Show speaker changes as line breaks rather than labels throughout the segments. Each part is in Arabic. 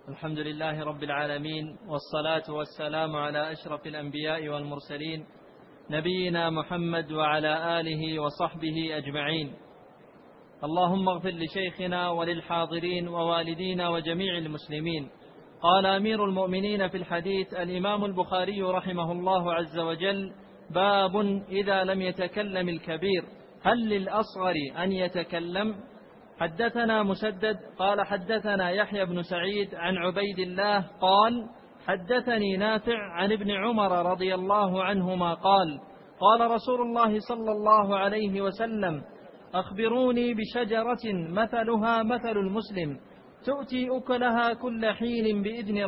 الحمد لله رب العالمين، والصلاة والسلام على أشرف الأنبياء والمرسلين نبينا محمد وعلى آله وصحبه أجمعين. اللهم اغفر لشيخنا وللحاضرين ووالدينا وجميع المسلمين. قال أمير المؤمنين في الحديث الإمام البخاري رحمه الله عز وجل: باب إذا لم يتكلم الكبير هل للأصغر أن يتكلم؟ حدثنا مسدد قال حدثنا يحيى بن سعيد عن عبيد الله قال حدثني نافع عن ابن عمر رضي الله عنهما قال: قال رسول الله صلى الله عليه وسلم: أخبروني بشجرة مثلها مثل المسلم تؤتي أكلها كل حين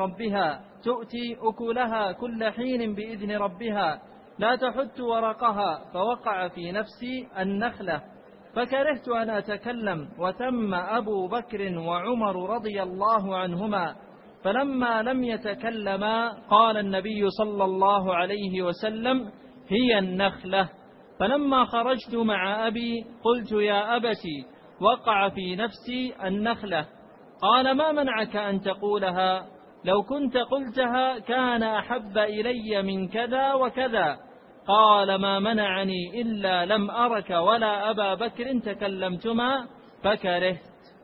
بإذن ربها لا تحت ورقها، فوقع في نفسي النخلة فكرهت أن أتكلم، وتم أبو بكر وعمر رضي الله عنهما، فلما لم يتكلما قال النبي صلى الله عليه وسلم: هي النخلة. فلما خرجت مع أبي قلت: يا أبتي، وقع في نفسي النخلة. قال: ما منعك أن تقولها؟ لو كنت قلتها كان أحب إلي من كذا وكذا. قال: ما منعني إلا لم أرك ولا أبا بكر تكلمتما فكرهت.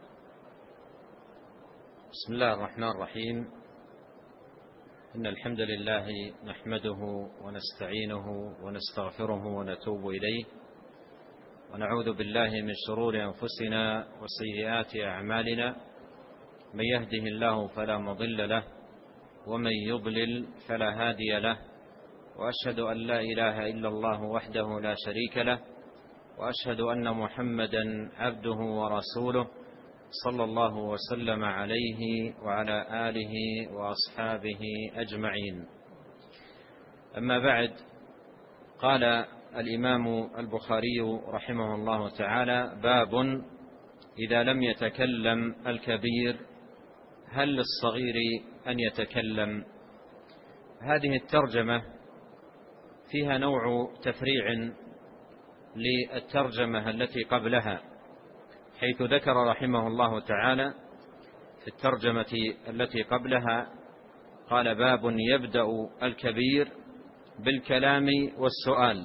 بسم الله الرحمن الرحيم. إن الحمد لله نحمده ونستعينه ونستغفره ونتوب إليه، ونعوذ بالله من شرور أنفسنا وسيئات أعمالنا، من يهده الله فلا مضل له ومن يضلل فلا هادي له، وأشهد أن لا إله إلا الله وحده لا شريك له، وأشهد أن محمدا عبده ورسوله صلى الله وسلم عليه وعلى آله وأصحابه أجمعين. أما بعد، قال الإمام البخاري رحمه الله تعالى: باب إذا لم يتكلم الكبير هل للصغير أن يتكلم؟ هذه الترجمة فيها نوع تفريع للترجمة التي قبلها، حيث ذكر رحمه الله تعالى في الترجمة التي قبلها قال: باب يبدأ الكبير بالكلام والسؤال.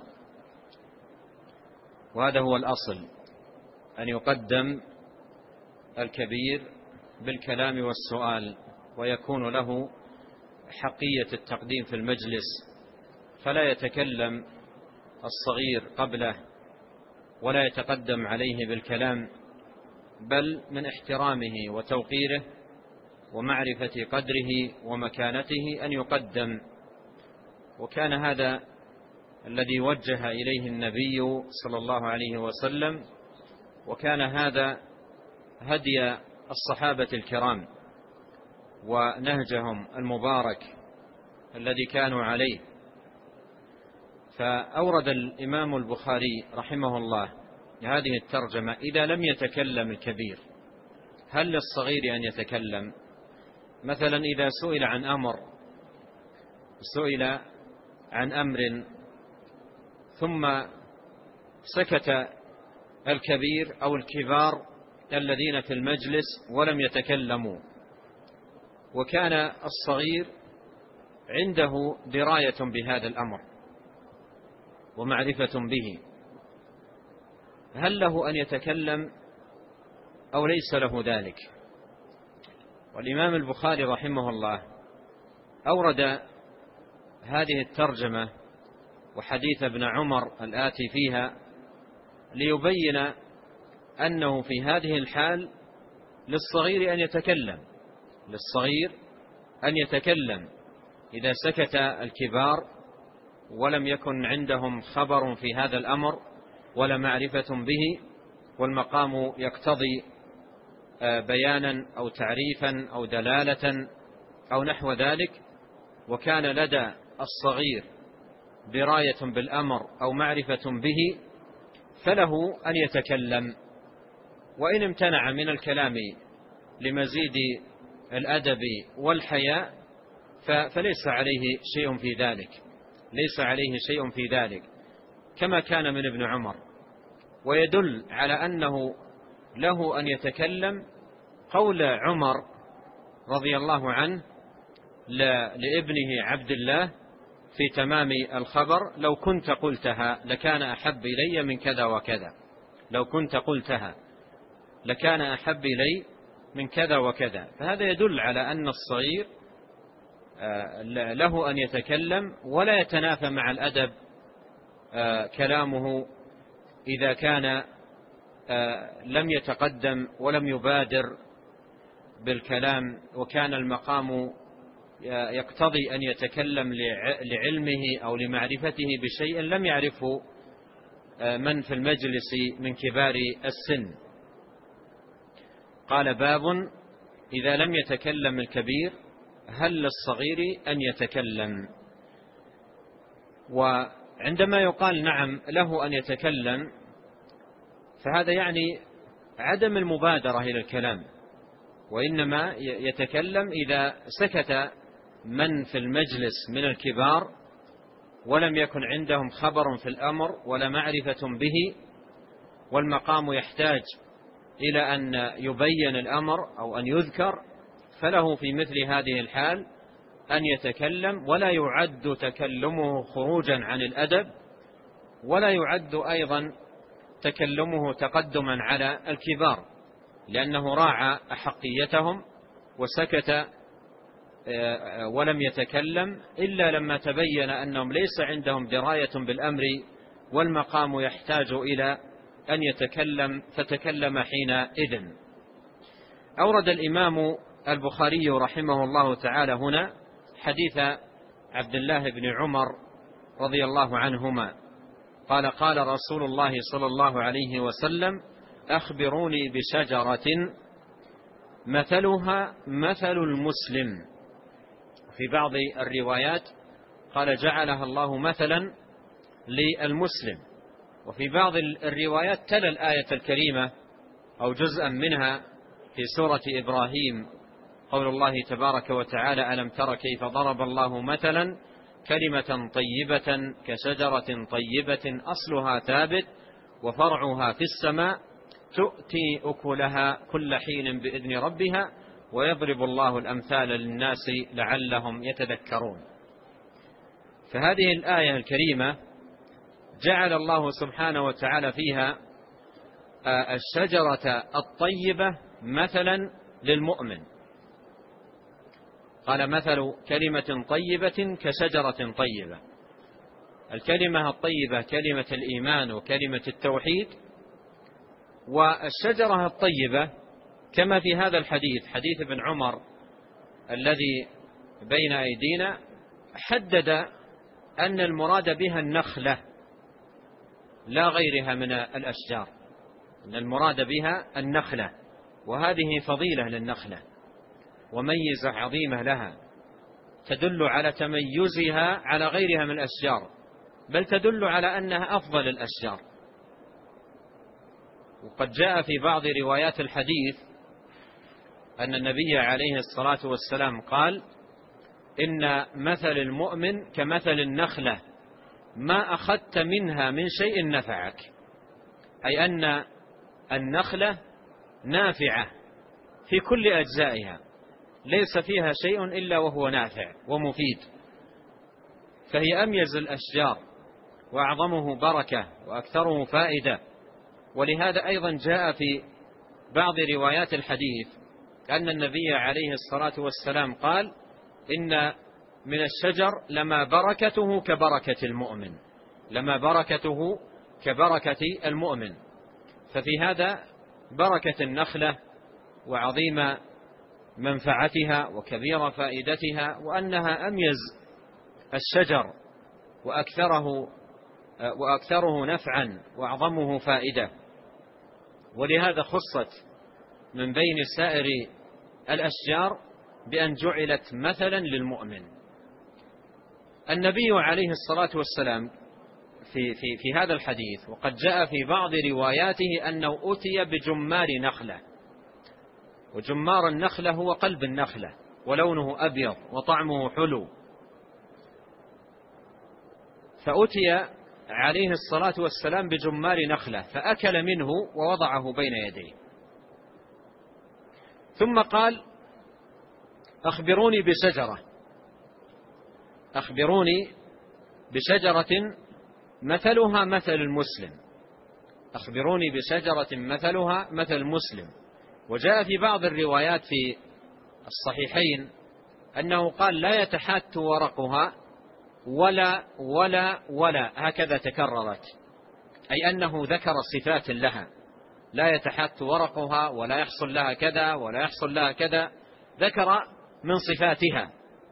وهذا هو الأصل، أن يقدم الكبير بالكلام والسؤال، ويكون له حقية التقديم في المجلس، فلا يتكلم الصغير قبله ولا يتقدم عليه بالكلام، بل من احترامه وتوقيره ومعرفة قدره ومكانته أن يقدم. وكان هذا الذي وجه إليه النبي صلى الله عليه وسلم، وكان هذا هدي الصحابة الكرام ونهجهم المبارك الذي كانوا عليه. فأورد الإمام البخاري رحمه الله هذه الترجمة: إذا لم يتكلم الكبير هل للصغير أن يتكلم؟ مثلا إذا سئل عن أمر ثم سكت الكبير أو الكبار الذين في المجلس ولم يتكلموا، وكان الصغير عنده دراية بهذا الأمر ومعرفة به، هل له أن يتكلم أو ليس له ذلك؟ والإمام البخاري رحمه الله أورد هذه الترجمة وحديث ابن عمر الآتي فيها ليبين أنه في هذه الحال للصغير أن يتكلم إذا سكت الكبار ولم يكن عندهم خبر في هذا الأمر ولا معرفة به، والمقام يقتضي بيانا أو تعريفا أو دلالة أو نحو ذلك، وكان لدى الصغير دراية بالأمر أو معرفة به، فله أن يتكلم. وإن امتنع من الكلام لمزيد الأدب والحياء فليس عليه شيء في ذلك، كما كان من ابن عمر. ويدل على أنه له أن يتكلم قول عمر رضي الله عنه لابنه عبد الله في تمام الخبر: لو كنت قلتها لكان أحب إلي من كذا وكذا، لو كنت قلتها لكان أحب إلي من كذا وكذا. فهذا يدل على أن الصغير له أن يتكلم، ولا يتنافى مع الأدب كلامه إذا كان لم يتقدم ولم يبادر بالكلام، وكان المقام يقتضي أن يتكلم لعلمه أو لمعرفته بشيء لم يعرفه من في المجلس من كبار السن. قال: باب إذا لم يتكلم الكبير هل للصغير أن يتكلم؟ وعندما يقال نعم له أن يتكلم، فهذا يعني عدم المبادرة إلى الكلام، وإنما يتكلم إذا سكت من في المجلس من الكبار ولم يكن عندهم خبر في الأمر ولا معرفة به، والمقام يحتاج إلى أن يبين الأمر أو أن يذكر، فله في مثل هذه الحال أن يتكلم، ولا يعد تكلمه خروجا عن الأدب، ولا يعد أيضا تكلمه تقدما على الكبار، لأنه راعى أحقيتهم وسكت ولم يتكلم إلا لما تبين أنهم ليس عندهم دراية بالأمر والمقام يحتاج إلى أن يتكلم، فتكلم حينئذ. أورد الإمام البخاري رحمه الله تعالى هنا حديث عبد الله بن عمر رضي الله عنهما قال: قال رسول الله صلى الله عليه وسلم: أخبروني بشجرة مثلها مثل المسلم. في بعض الروايات قال: جعلها الله مثلا للمسلم. وفي بعض الروايات تلا الآية الكريمة أو جزءا منها في سورة إبراهيم، قول الله تبارك وتعالى: ألم تر كيف ضرب الله مثلا كلمة طيبة كشجرة طيبة أصلها ثابت وفرعها في السماء تؤتي أكلها كل حين بإذن ربها ويضرب الله الأمثال للناس لعلهم يتذكرون. فهذه الآية الكريمة جعل الله سبحانه وتعالى فيها الشجرة الطيبة مثلا للمؤمن. قال: مثل كلمة طيبة كشجرة طيبة. الكلمة الطيبة كلمة الإيمان وكلمة التوحيد، والشجرة الطيبة كما في هذا الحديث، حديث ابن عمر الذي بين أيدينا، حدد أن المراد بها النخلة لا غيرها من الأشجار، أن المراد بها النخلة، وهذه فضيلة للنخلة وميزة عظيمة لها تدل على تميزها على غيرها من الأشجار، بل تدل على أنها أفضل الأشجار. وقد جاء في بعض روايات الحديث أن النبي عليه الصلاة والسلام قال: إن مثل المؤمن كمثل النخلة ما أخذت منها من شيء نفعك، أي أن النخلة نافعة في كل أجزائها، ليس فيها شيء إلا وهو نافع ومفيد، فهي أميز الأشجار وأعظمه بركة وأكثره فائدة. ولهذا أيضا جاء في بعض روايات الحديث أن النبي عليه الصلاة والسلام قال: إن من الشجر لما بركته كبركة المؤمن، لما بركته كبركة المؤمن. ففي هذا بركة النخلة وعظيم منفعتها وكبير فائدتها، وأنها أميز الشجر وأكثره نفعا وأعظمه فائدة، ولهذا خصت من بين سائر الأشجار بأن جعلت مثلا للمؤمن. النبي عليه الصلاة والسلام في هذا الحديث، وقد جاء في بعض رواياته أنه أتي بجمار نخلة، وجمار النخلة هو قلب النخلة ولونه أبيض وطعمه حلو، فأتي عليه الصلاة والسلام بجمار نخلة فأكل منه ووضعه بين يديه، ثم قال: أخبروني بشجرة، أخبروني بشجرة مثلها مثل المسلم، أخبروني بشجرة مثلها مثل المسلم. وجاء في بعض الروايات في الصحيحين أنه قال لا يتحات ورقها ولا ولا ولا، هكذا تكررت، أي أنه ذكر صفات لها، لا يتحات ورقها ولا يحصل لها كذا ولا يحصل لها كذا، ذكر من صفاتها.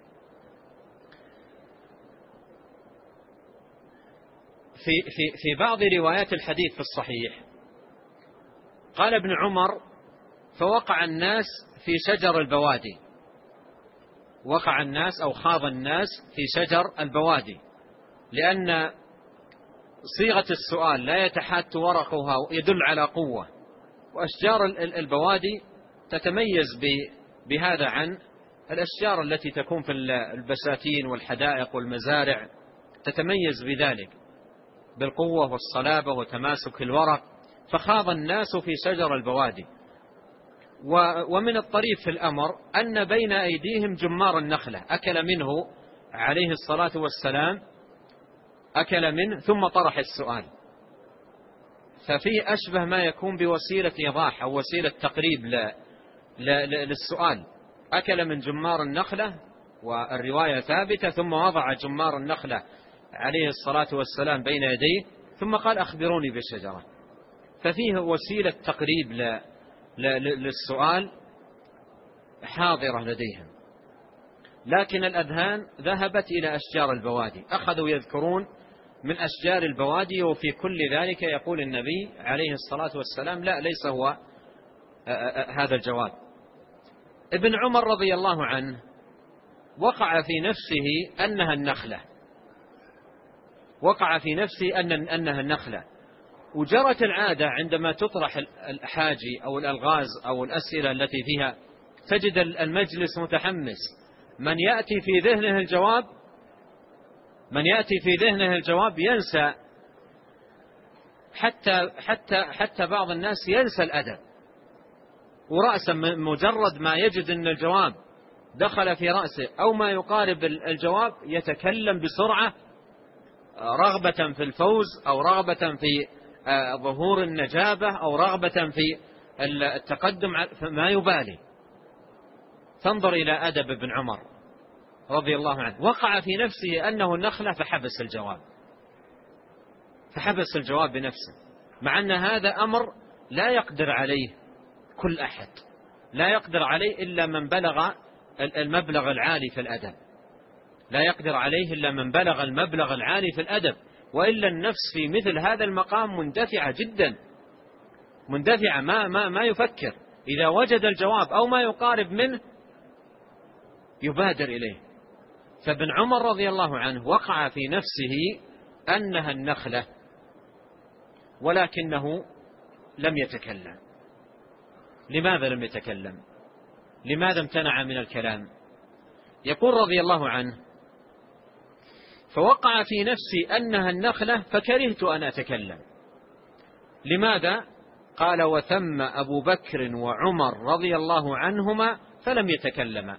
في بعض روايات الحديث في الصحيح قال ابن عمر فوقع الناس في شجر البوادي، وقع الناس أو خاض الناس في شجر البوادي، لأن صيغة السؤال لا يتحات ورقها يدل على قوة، وأشجار البوادي تتميز بهذا عن الأشجار التي تكون في البساتين والحدائق والمزارع، تتميز بذلك بالقوة والصلابة وتماسك الورق. فخاض الناس في شجر البوادي. ومن الطريف في الأمر أن بين أيديهم جمار النخلة أكل منه عليه الصلاة والسلام، أكل منه ثم طرح السؤال، ففيه أشبه ما يكون بوسيلة إيضاح أو وسيلة تقريب للسؤال. أكل من جمار النخلة، والرواية ثابتة، ثم وضع جمار النخلة عليه الصلاة والسلام بين يديه ثم قال أخبروني بالشجرة، ففيه وسيلة تقريب للسؤال حاضرة لديهم. لكن الأذهان ذهبت إلى أشجار البوادي، أخذوا يذكرون من أشجار البوادي، وفي كل ذلك يقول النبي عليه الصلاة والسلام لا، ليس هو هذا الجواب. ابن عمر رضي الله عنه وقع في نفسه أنها النخلة، وقع في نفسه أنها النخلة. وجرت العادة عندما تطرح الحاجي أو الألغاز أو الأسئلة التي فيها تجد المجلس متحمس، من يأتي في ذهنه الجواب ينسى، حتى بعض الناس ينسى الأدب، ورأسا مجرد ما يجد أن الجواب دخل في رأسه أو ما يقارب الجواب يتكلم بسرعة، رغبة في الفوز أو رغبة في ظهور النجابة أو رغبة في التقدم، ما يبالي. فانظر إلى أدب ابن عمر رضي الله عنه، وقع في نفسه أنه النخلة فحبس الجواب بنفسه، مع أن هذا أمر لا يقدر عليه كل أحد، لا يقدر عليه إلا من بلغ المبلغ العالي في الأدب، لا يقدر عليه إلا من بلغ المبلغ العالي في الأدب، وإلا النفس في مثل هذا المقام مندفعة جدا، مندفعة ما يفكر، إذا وجد الجواب أو ما يقارب منه يبادر إليه. فابن عمر رضي الله عنه وقع في نفسه أنها النخلة، ولكنه لم يتكلم. لماذا لم يتكلم؟ لماذا امتنع من الكلام؟ يقول رضي الله عنه فوقع في نفسي أنها النخلة فكرهت أن أتكلم. لماذا؟ قال وثم أبو بكر وعمر رضي الله عنهما فلم يتكلما.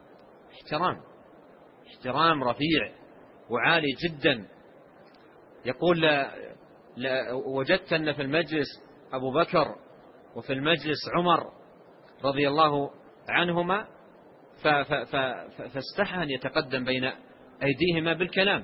احترام رفيع وعالي جدا. يقول وجدت أن في المجلس أبو بكر وفي المجلس عمر رضي الله عنهما، فاستحى أن يتقدم بين أيديهما بالكلام،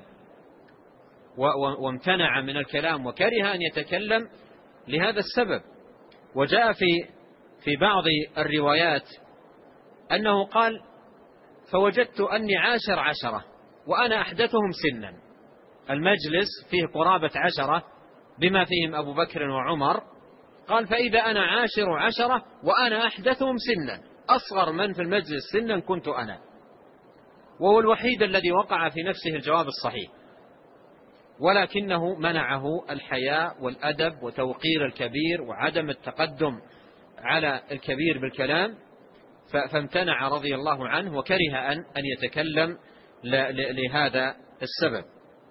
وامتنع من الكلام وكره أن يتكلم لهذا السبب. وجاء في بعض الروايات أنه قال فوجدت أني عاشر 10 وأنا أحدثهم سنا. المجلس فيه قرابة 10 بما فيهم أبو بكر وعمر، قال فإذا أنا عاشر 10 وأنا أحدثهم سنا، أصغر من في المجلس سنا كنت أنا، وهو الوحيد الذي وقع في نفسه الجواب الصحيح، ولكنه منعه الحياء والأدب وتوقير الكبير وعدم التقدم على الكبير بالكلام، فامتنع رضي الله عنه وكره أن يتكلم لهذا السبب.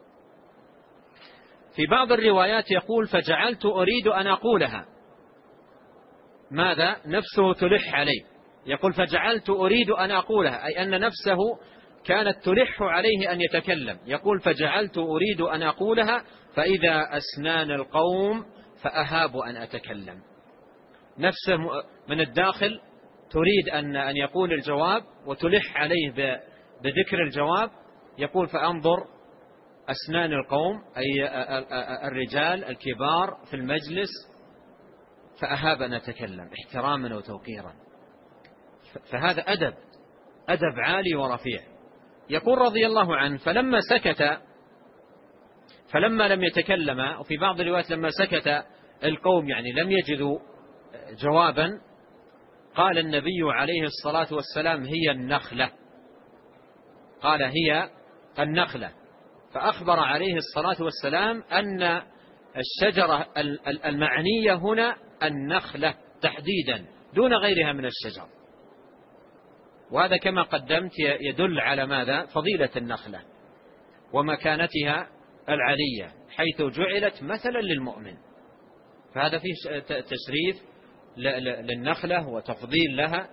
في بعض الروايات يقول فجعلت أريد أن أقولها، ماذا؟ نفسه تلح عليه، يقول فجعلت أريد أن أقولها، أي أن نفسه كانت تلح عليه أن يتكلم. يقول فجعلت أريد أن أقولها فإذا أسنان القوم فأهاب أن أتكلم. نفسه من الداخل تريد أن يقول الجواب وتلح عليه بذكر الجواب. يقول فأنظر أسنان القوم أي الرجال الكبار في المجلس فأهاب أن أتكلم احتراما وتوقيرا. فهذا أدب عالي ورفيع. يقول رضي الله عنه فلما سكت، فلما لم يتكلم، وفي بعض الروايات لما سكت القوم يعني لم يجدوا جوابا، قال النبي عليه الصلاة والسلام هي النخلة. قال هي النخلة. فأخبر عليه الصلاة والسلام أن الشجرة المعنية هنا النخلة تحديدا دون غيرها من الشجر. وهذا كما قدمت يدل على ماذا؟ فضيلة النخلة ومكانتها العلية حيث جعلت مثلا للمؤمن. فهذا فيه تشريف للنخلة وتفضيل لها.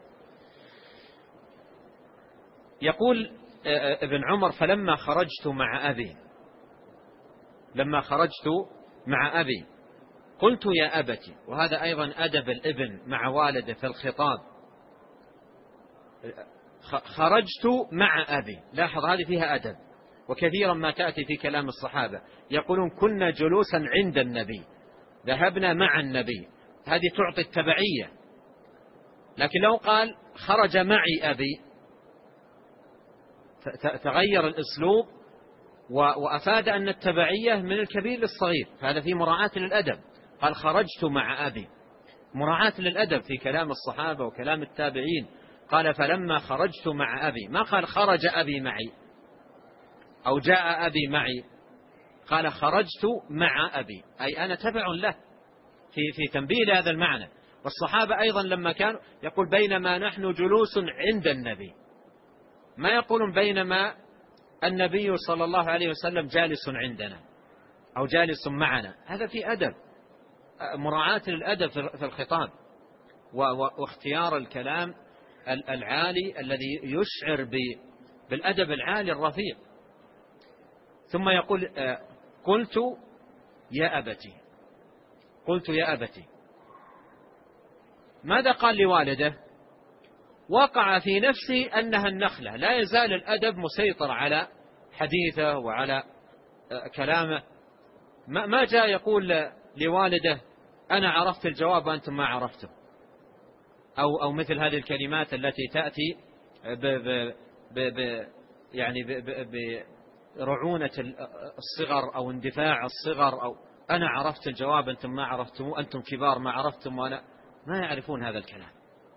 يقول ابن عمر فلما خرجت مع أبي، لما خرجت مع أبي قلت يا أبتي. وهذا أيضا أدب الابن مع والده في الخطاب. خرجت مع أبي، لاحظ هذه فيها أدب، وكثيرا ما تأتي في كلام الصحابة يقولون كنا جلوسا عند النبي، ذهبنا مع النبي، هذه تعطي التبعية. لكن لو قال خرج معي أبي تغير الأسلوب وأفاد أن التبعية من الكبير للصغير، فهذا في مراعاة للأدب. قال خرجت مع أبي، مراعاة للأدب في كلام الصحابة وكلام التابعين. قال فلما خرجت مع أبي، ما قال خرج أبي معي أو جاء أبي معي، قال خرجت مع أبي أي أنا تبع له في تنبيه هذا المعنى. والصحابة أيضا لما كانوا يقول بينما نحن جلوس عند النبي، ما يقولون بينما النبي صلى الله عليه وسلم جالس عندنا أو جالس معنا. هذا في أدب، مراعاة للأدب في الخطاب واختيار الكلام العالي الذي يشعر بالأدب العالي الرفيع. ثم يقول قلت يا أبتي، قلت يا أبتي. ماذا قال لوالده؟ وقع في نفسي أنها النخلة. لا يزال الأدب مسيطر على حديثه وعلى كلامه. ما جاء يقول لوالده أنا عرفت الجواب وأنتم ما عرفتم، أو مثل هذه الكلمات التي تأتي يعني برعونة الصغر أو اندفاع الصغر، أو أنا عرفت الجواب أنتم ما عرفتم، أنتم كبار ما عرفتم، وأنا ما يعرفون هذا الكلام.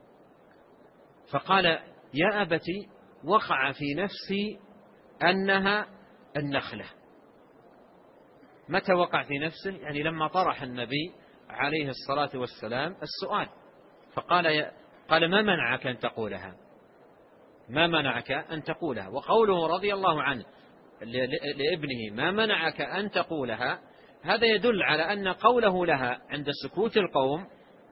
فقال يا أبتي وقع في نفسي أنها النخلة. متى وقع في نفسه؟ يعني لما طرح النبي عليه الصلاة والسلام السؤال، قال ما منعك أن تقولها، ما منعك أن تقولها. وقوله رضي الله عنه لابنه ما منعك أن تقولها، هذا يدل على أن قوله لها عند سكوت القوم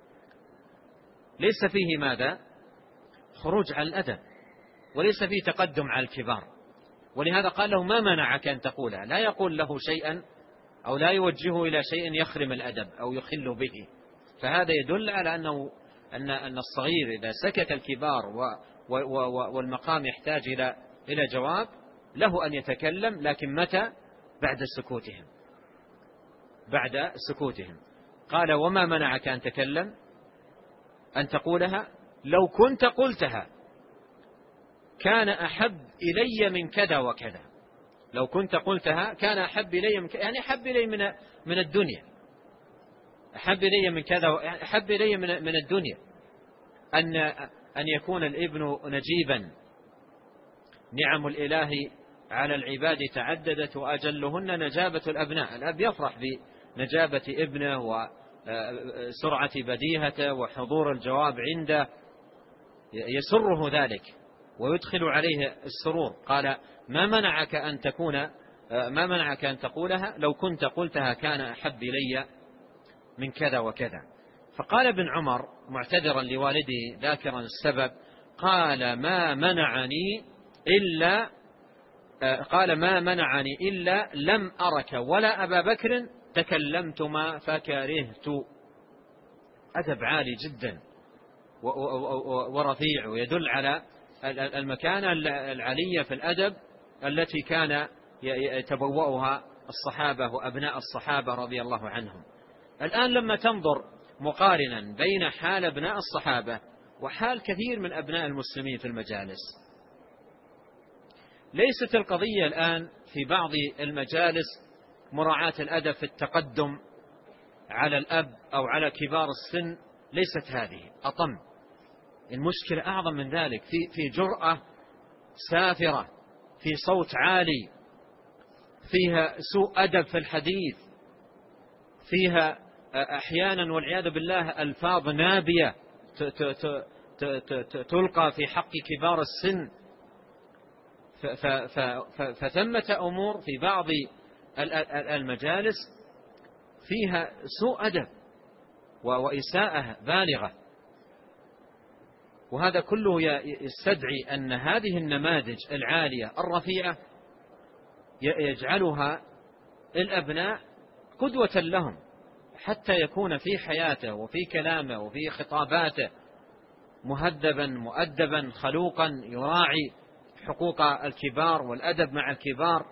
ليس فيه ماذا؟ خروج على الأدب، وليس فيه تقدم على الكبار. ولهذا قال له ما منعك أن تقولها، لا يقول له شيئا أو لا يوجهه إلى شيء يخرم الأدب أو يخل به. فهذا يدل على أن الصغير إذا سكت الكبار والمقام يحتاج إلى جواب له أن يتكلم، لكن متى؟ بعد سكوتهم، بعد سكوتهم. قال وما منعك أن تكلم أن تقولها لو كنت قلتها كان أحب إلي من كذا وكذا. لو كنت قلتها كان أحب إلي من كذا، يعني أحب إلي من الدنيا، أحب إلي من كذا، يعني أحب إلي من الدنيا أن يكون الابن نجيبا. نعم الإله على العباد تعددت وأجلهن نجابة الأبناء. الأب يفرح بنجابة ابنه وسرعة بديهته وحضور الجواب عنده، يسره ذلك ويدخل عليه السرور. قال ما منعك أن تقولها لو كنت قلتها كان أحب إلي من كذا وكذا. فقال ابن عمر معتذرا لوالده ذاكرا السبب، قال ما منعني إلا لم أرك ولا أبا بكر تكلمتما فكرهت. أدب عالي جدا ورفيع، ويدل على المكانة العالية في الأدب التي كان يتبوأها الصحابة وأبناء الصحابة رضي الله عنهم. الآن لما تنظر مقارنا بين حال أبناء الصحابة وحال كثير من أبناء المسلمين في المجالس، ليست القضية الآن في بعض المجالس مراعاة الأدب في التقدم على الأب أو على كبار السن، ليست هذه، أطم. المشكلة أعظم من ذلك، في جرأة سافرة، في صوت عالي، فيها سوء أدب في الحديث، فيها أحيانا والعياذ بالله ألفاظ نابية تلقى في حق كبار السن. فثمة أمور في بعض المجالس فيها سوء أدب وإساءة بالغة، وهذا كله يستدعي أن هذه النماذج العالية الرفيعة يجعلها الأبناء قدوة لهم، حتى يكون في حياته وفي كلامه وفي خطاباته مهذبا مؤدبا خلوقا، يراعي حقوق الكبار والأدب مع الكبار.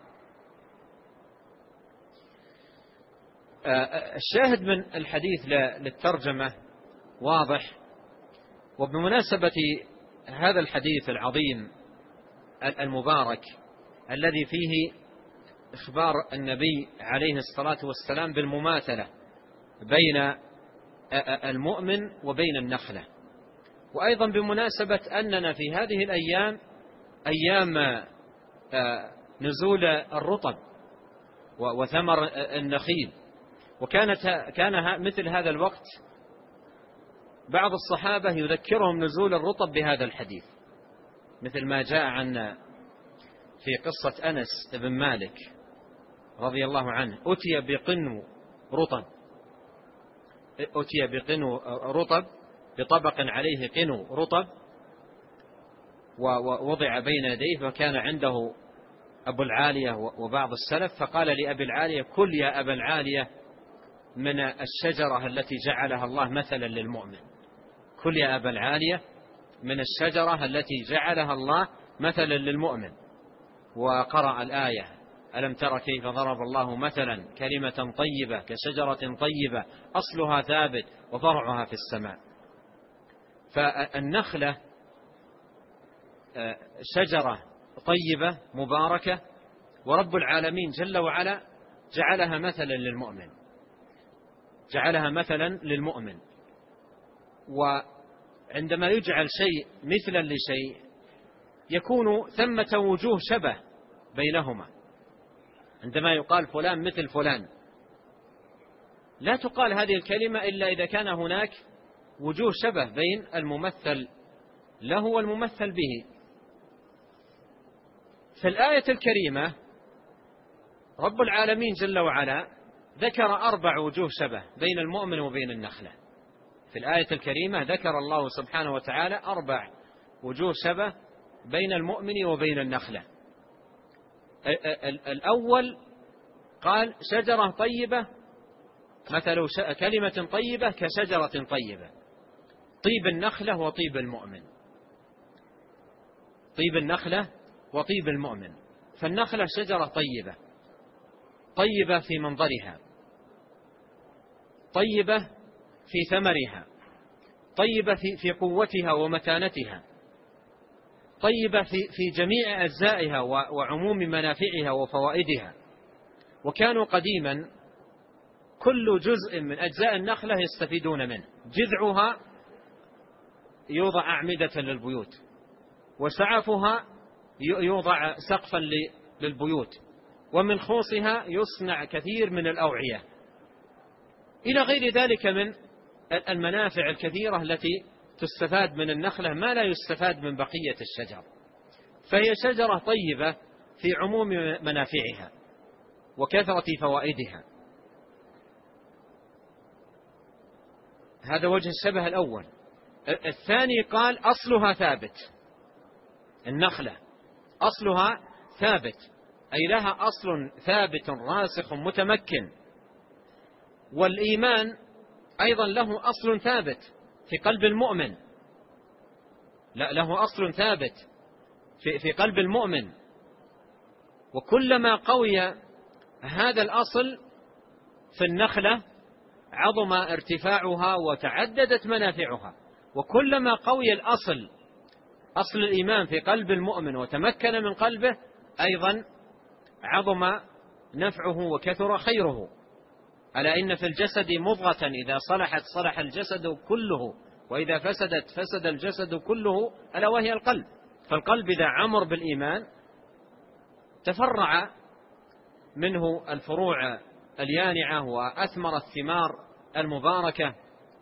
الشاهد من الحديث للترجمة واضح. وبمناسبة هذا الحديث العظيم المبارك الذي فيه إخبار النبي عليه الصلاة والسلام بالمماثلة بين المؤمن وبين النخلة، وأيضا بمناسبة أننا في هذه الأيام أيام نزول الرطب وثمر النخيل، كان مثل هذا الوقت بعض الصحابة يذكرهم نزول الرطب بهذا الحديث، مثل ما جاء عنا في قصة أنس بن مالك رضي الله عنه، أتي بقنو رطب بطبق عليه قنو رطب ووضع بين يديه، فكان عنده أبو العالية وبعض السلف، فقال لأبي العالية: كل يا أبا العالية من الشجرة التي جعلها الله مثلا للمؤمن، كل يا أبا العالية من الشجرة التي جعلها الله مثلا للمؤمن. وقرأ الآية: ألم تر كيف ضرب الله مثلا كلمة طيبة كشجرة طيبة أصلها ثابت وفرعها في السماء. فالنخلة شجرة طيبة مباركة، ورب العالمين جل وعلا جعلها مثلا للمؤمن. وعندما يجعل شيء مثلا لشيء يكون ثمة وجوه شبه بينهما. عندما يقال فلان مثل فلان، لا تقال هذه الكلمة إلا إذا كان هناك وجوه شبه بين الممثل له والممثل به. في الآية الكريمة رب العالمين جل وعلا ذكر 4 وجوه شبه بين المؤمن وبين النخلة. في الآية الكريمة ذكر الله سبحانه وتعالى 4 وجوه شبه بين المؤمن وبين النخلة. الأول قال: شجرة طيبة مثل كلمة طيبة كشجرة طيبة. طيب النخلة وطيب المؤمن، طيب النخلة وطيب المؤمن. فالنخلة شجرة طيبة، طيبة في منظرها، طيبة في ثمرها، طيبة في قوتها ومتانتها، طيبة في جميع أجزائها وعموم منافعها وفوائدها. وكانوا قديما كل جزء من أجزاء النخلة يستفيدون منه. جذعها يوضع أعمدة للبيوت، وسعفها يوضع سقفا للبيوت، ومن خوصها يصنع كثير من الأوعية، إلى غير ذلك من المنافع الكثيرة التي تستفاد من النخلة ما لا يستفاد من بقية الشجر. فهي شجرة طيبة في عموم منافعها وكثرة فوائدها. هذا وجه الشبه الأول. الثاني قال أصلها ثابت، النخلة أصلها ثابت، أي لها أصل ثابت راسخ متمكن. والإيمان أيضا له أصل ثابت في قلب المؤمن، له أصل ثابت في قلب المؤمن، وكلما قوي هذا الأصل في النخلة عظم ارتفاعها وتعددت منافعها، وكلما قوي الأصل، أصل الإيمان في قلب المؤمن وتمكن من قلبه، أيضا عظم نفعه وكثر خيره. ألا إن في الجسد مضغة إذا صلحت صلح الجسد كله، وإذا فسدت فسد الجسد كله، ألا وهي القلب. فالقلب إذا عمر بالإيمان تفرع منه الفروع اليانعة وأثمر الثمار المباركة.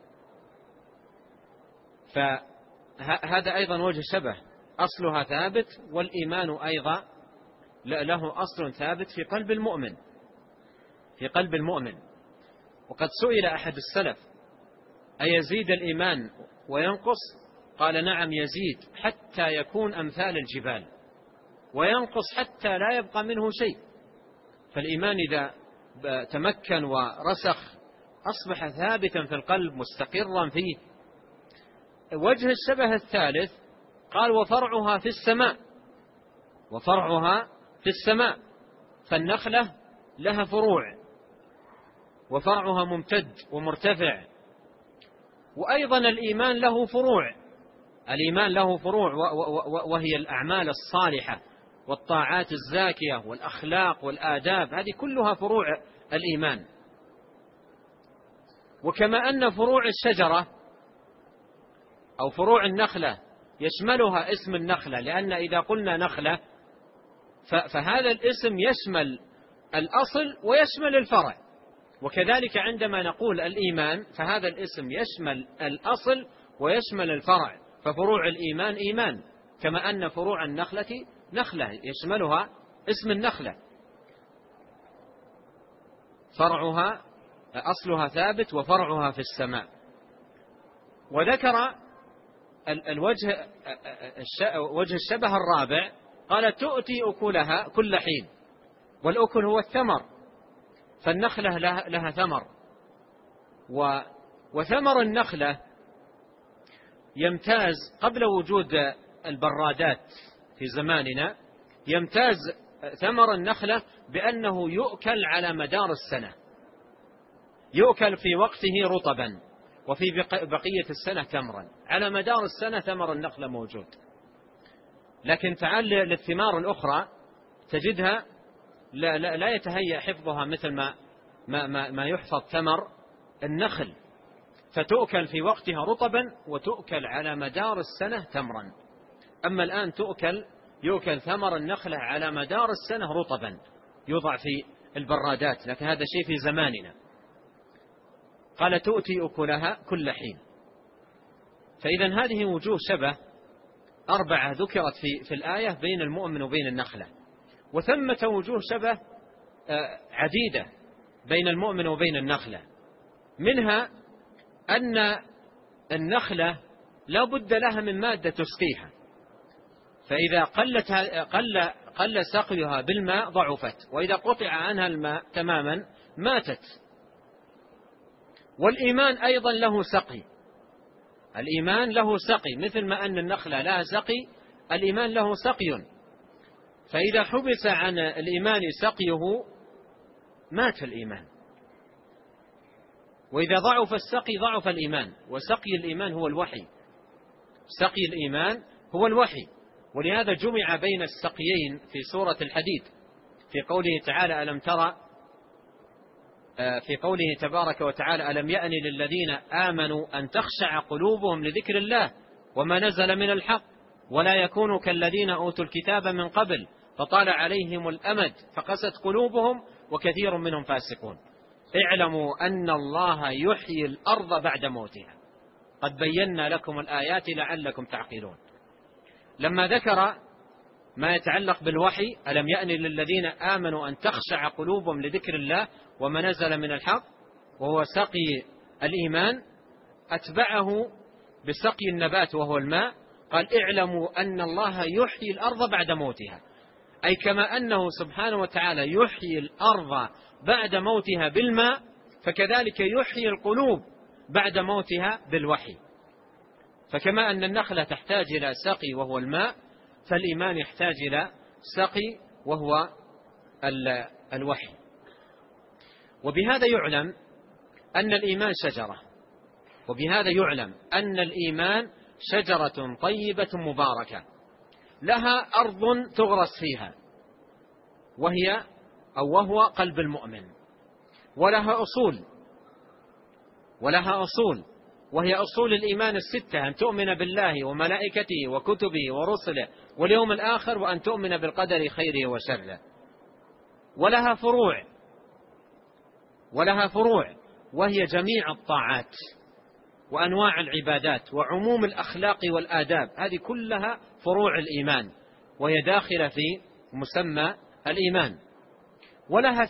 فهذا أيضا وجه شبه، أصلها ثابت، والإيمان أيضا له أصل ثابت في قلب المؤمن، في قلب المؤمن. وقد سئل أحد السلف: أيزيد الإيمان وينقص؟ قال: نعم يزيد حتى يكون أمثال الجبال، وينقص حتى لا يبقى منه شيء. فالإيمان إذا تمكن ورسخ أصبح ثابتا في القلب مستقرا فيه. وجه الشبه الثالث قال: وفرعها في السماء، وفرعها في السماء. فالنخلة لها فروع وفرعها ممتد ومرتفع. وأيضا الإيمان له فروع، الإيمان له فروع وهي الأعمال الصالحة والطاعات الزاكية والأخلاق والآداب، هذه كلها فروع الإيمان. وكما أن فروع الشجرة أو فروع النخلة يشملها اسم النخلة، لأن إذا قلنا نخلة فهذا الاسم يشمل الأصل ويشمل الفرع. وكذلك عندما نقول الإيمان فهذا الاسم يشمل الأصل ويشمل الفرع، ففروع الإيمان إيمان، كما أن فروع النخلة نخلة يشملها اسم النخلة. فرعها أصلها ثابت وفرعها في السماء. وذكر وجه الشبه الرابع، قال: تؤتي أكلها كل حين. والأكل هو الثمر، فالنخلة لها ثمر، وثمر النخلة يمتاز قبل وجود البرادات في زماننا، يمتاز ثمر النخلة بأنه يؤكل على مدار السنة، يؤكل في وقته رطبا، وفي بقية السنة تمرا. على مدار السنة ثمر النخلة موجود. لكن تعال للثمار الأخرى تجدها لا يتهيأ حفظها مثل ما يحفظ ثمر النخل، فتؤكل في وقتها رطبا وتؤكل على مدار السنة تمرا. أما الآن يؤكل ثمر النخلة على مدار السنة رطبا، يوضع في البرادات، لكن هذا شيء في زماننا. قال: تؤتي أكلها كل حين. فإذا هذه وجوه شبه 4 ذكرت في الآية بين المؤمن وبين النخلة. وثمة وجوه شبه عديدة بين المؤمن وبين النخلة، منها أن النخلة لا بد لها من مادة تسقيها، فإذا قل سقيها بالماء ضعفت، وإذا قطع عنها الماء تماما ماتت. والإيمان أيضا له سقي، الإيمان له سقي، مثل ما أن النخلة لها سقي، الإيمان له سقي. فإذا حبس عن الإيمان سقيه مات الإيمان، وإذا ضعف السقي ضعف الإيمان. وسقي الإيمان هو الوحي، سقي الإيمان هو الوحي. ولهذا جمع بين السقيين في سورة الحديد في قوله تعالى: ألم ترى، في قوله تبارك وتعالى: ألم يأن للذين آمنوا أن تخشع قلوبهم لذكر الله وما نزل من الحق ولا يكونوا كالذين أوتوا الكتاب من قبل فطال عليهم الأمد فقست قلوبهم وكثير منهم فاسقون. اعلموا أن الله يحيي الأرض بعد موتها قد بينا لكم الآيات لعلكم تعقلون. لما ذكر ما يتعلق بالوحي: ألم يأن للذين آمنوا أن تخشع قلوبهم لذكر الله وما نزل من الحق، وهو سقي الإيمان، أتبعه بسقي النبات وهو الماء، قال اعلموا أن الله يحيي الأرض بعد موتها، أي كما أنه سبحانه وتعالى يحيي الأرض بعد موتها بالماء، فكذلك يحيي القلوب بعد موتها بالوحي. فكما أن النخلة تحتاج إلى سقي وهو الماء، فالإيمان يحتاج إلى سقي وهو الوحي. وبهذا يعلم أن الإيمان شجرة، وبهذا يعلم أن الإيمان شجرة طيبة مباركة لها أرض تغرس فيها، وهو قلب المؤمن، ولها أصول وهي أصول الإيمان الستة: أن تؤمن بالله وملائكته وكتبه ورسله واليوم الآخر، وأن تؤمن بالقدر خيره وشره. ولها فروع وهي جميع الطاعات وأنواع العبادات وعموم الأخلاق والآداب، هذه كلها فروع الإيمان وهي داخلة في مسمى الإيمان. ولها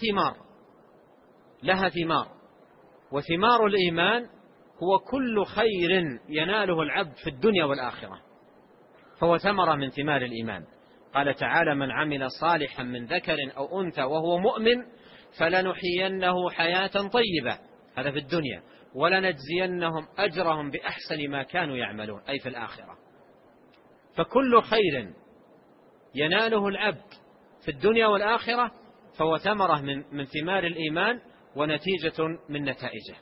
ثمار، وثمار الإيمان هو كل خير يناله العبد في الدنيا والآخرة، فهو ثمرة من ثمار الإيمان. قال تعالى: من عمل صالحا من ذكر أو أنثى وهو مؤمن فلنحيينه حياة طيبة، هذا في الدنيا، ولنجزينهم أجرهم بأحسن ما كانوا يعملون، أي في الآخرة. فكل خير يناله العبد في الدنيا والآخرة فهو ثمرة من ثمار الإيمان ونتيجة من نتائجه.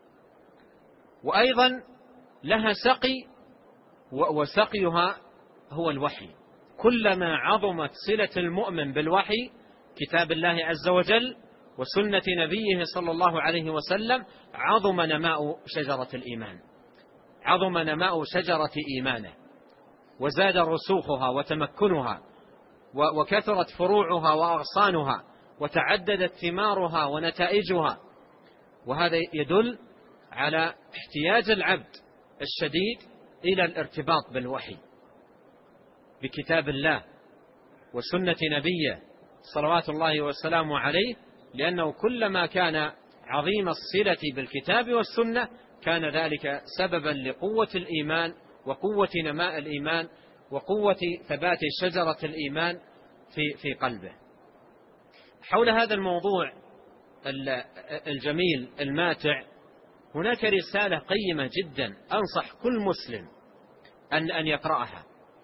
وأيضا لها سقي، وسقيها هو الوحي. كلما عظمت صلة المؤمن بالوحي، كتاب الله عز وجل وسنة نبيه صلى الله عليه وسلم، عظم نماء شجرة الإيمان، عظم نماء شجرة إيمانه، وزاد رسوخها وتمكنها، وكثرت فروعها وأغصانها، وتعددت ثمارها ونتائجها. وهذا يدل على احتياج العبد الشديد إلى الارتباط بالوحي، بكتاب الله وسنة نبيه صلوات الله والسلام عليه، لأنه كلما كان عظيم الصلة بالكتاب والسنة كان ذلك سببا لقوة الإيمان وقوة نماء الإيمان وقوة ثبات شجرة الإيمان في قلبه. حول هذا الموضوع الجميل الماتع هناك رسالة قيمة جدا أنصح كل مسلم أن يقرأها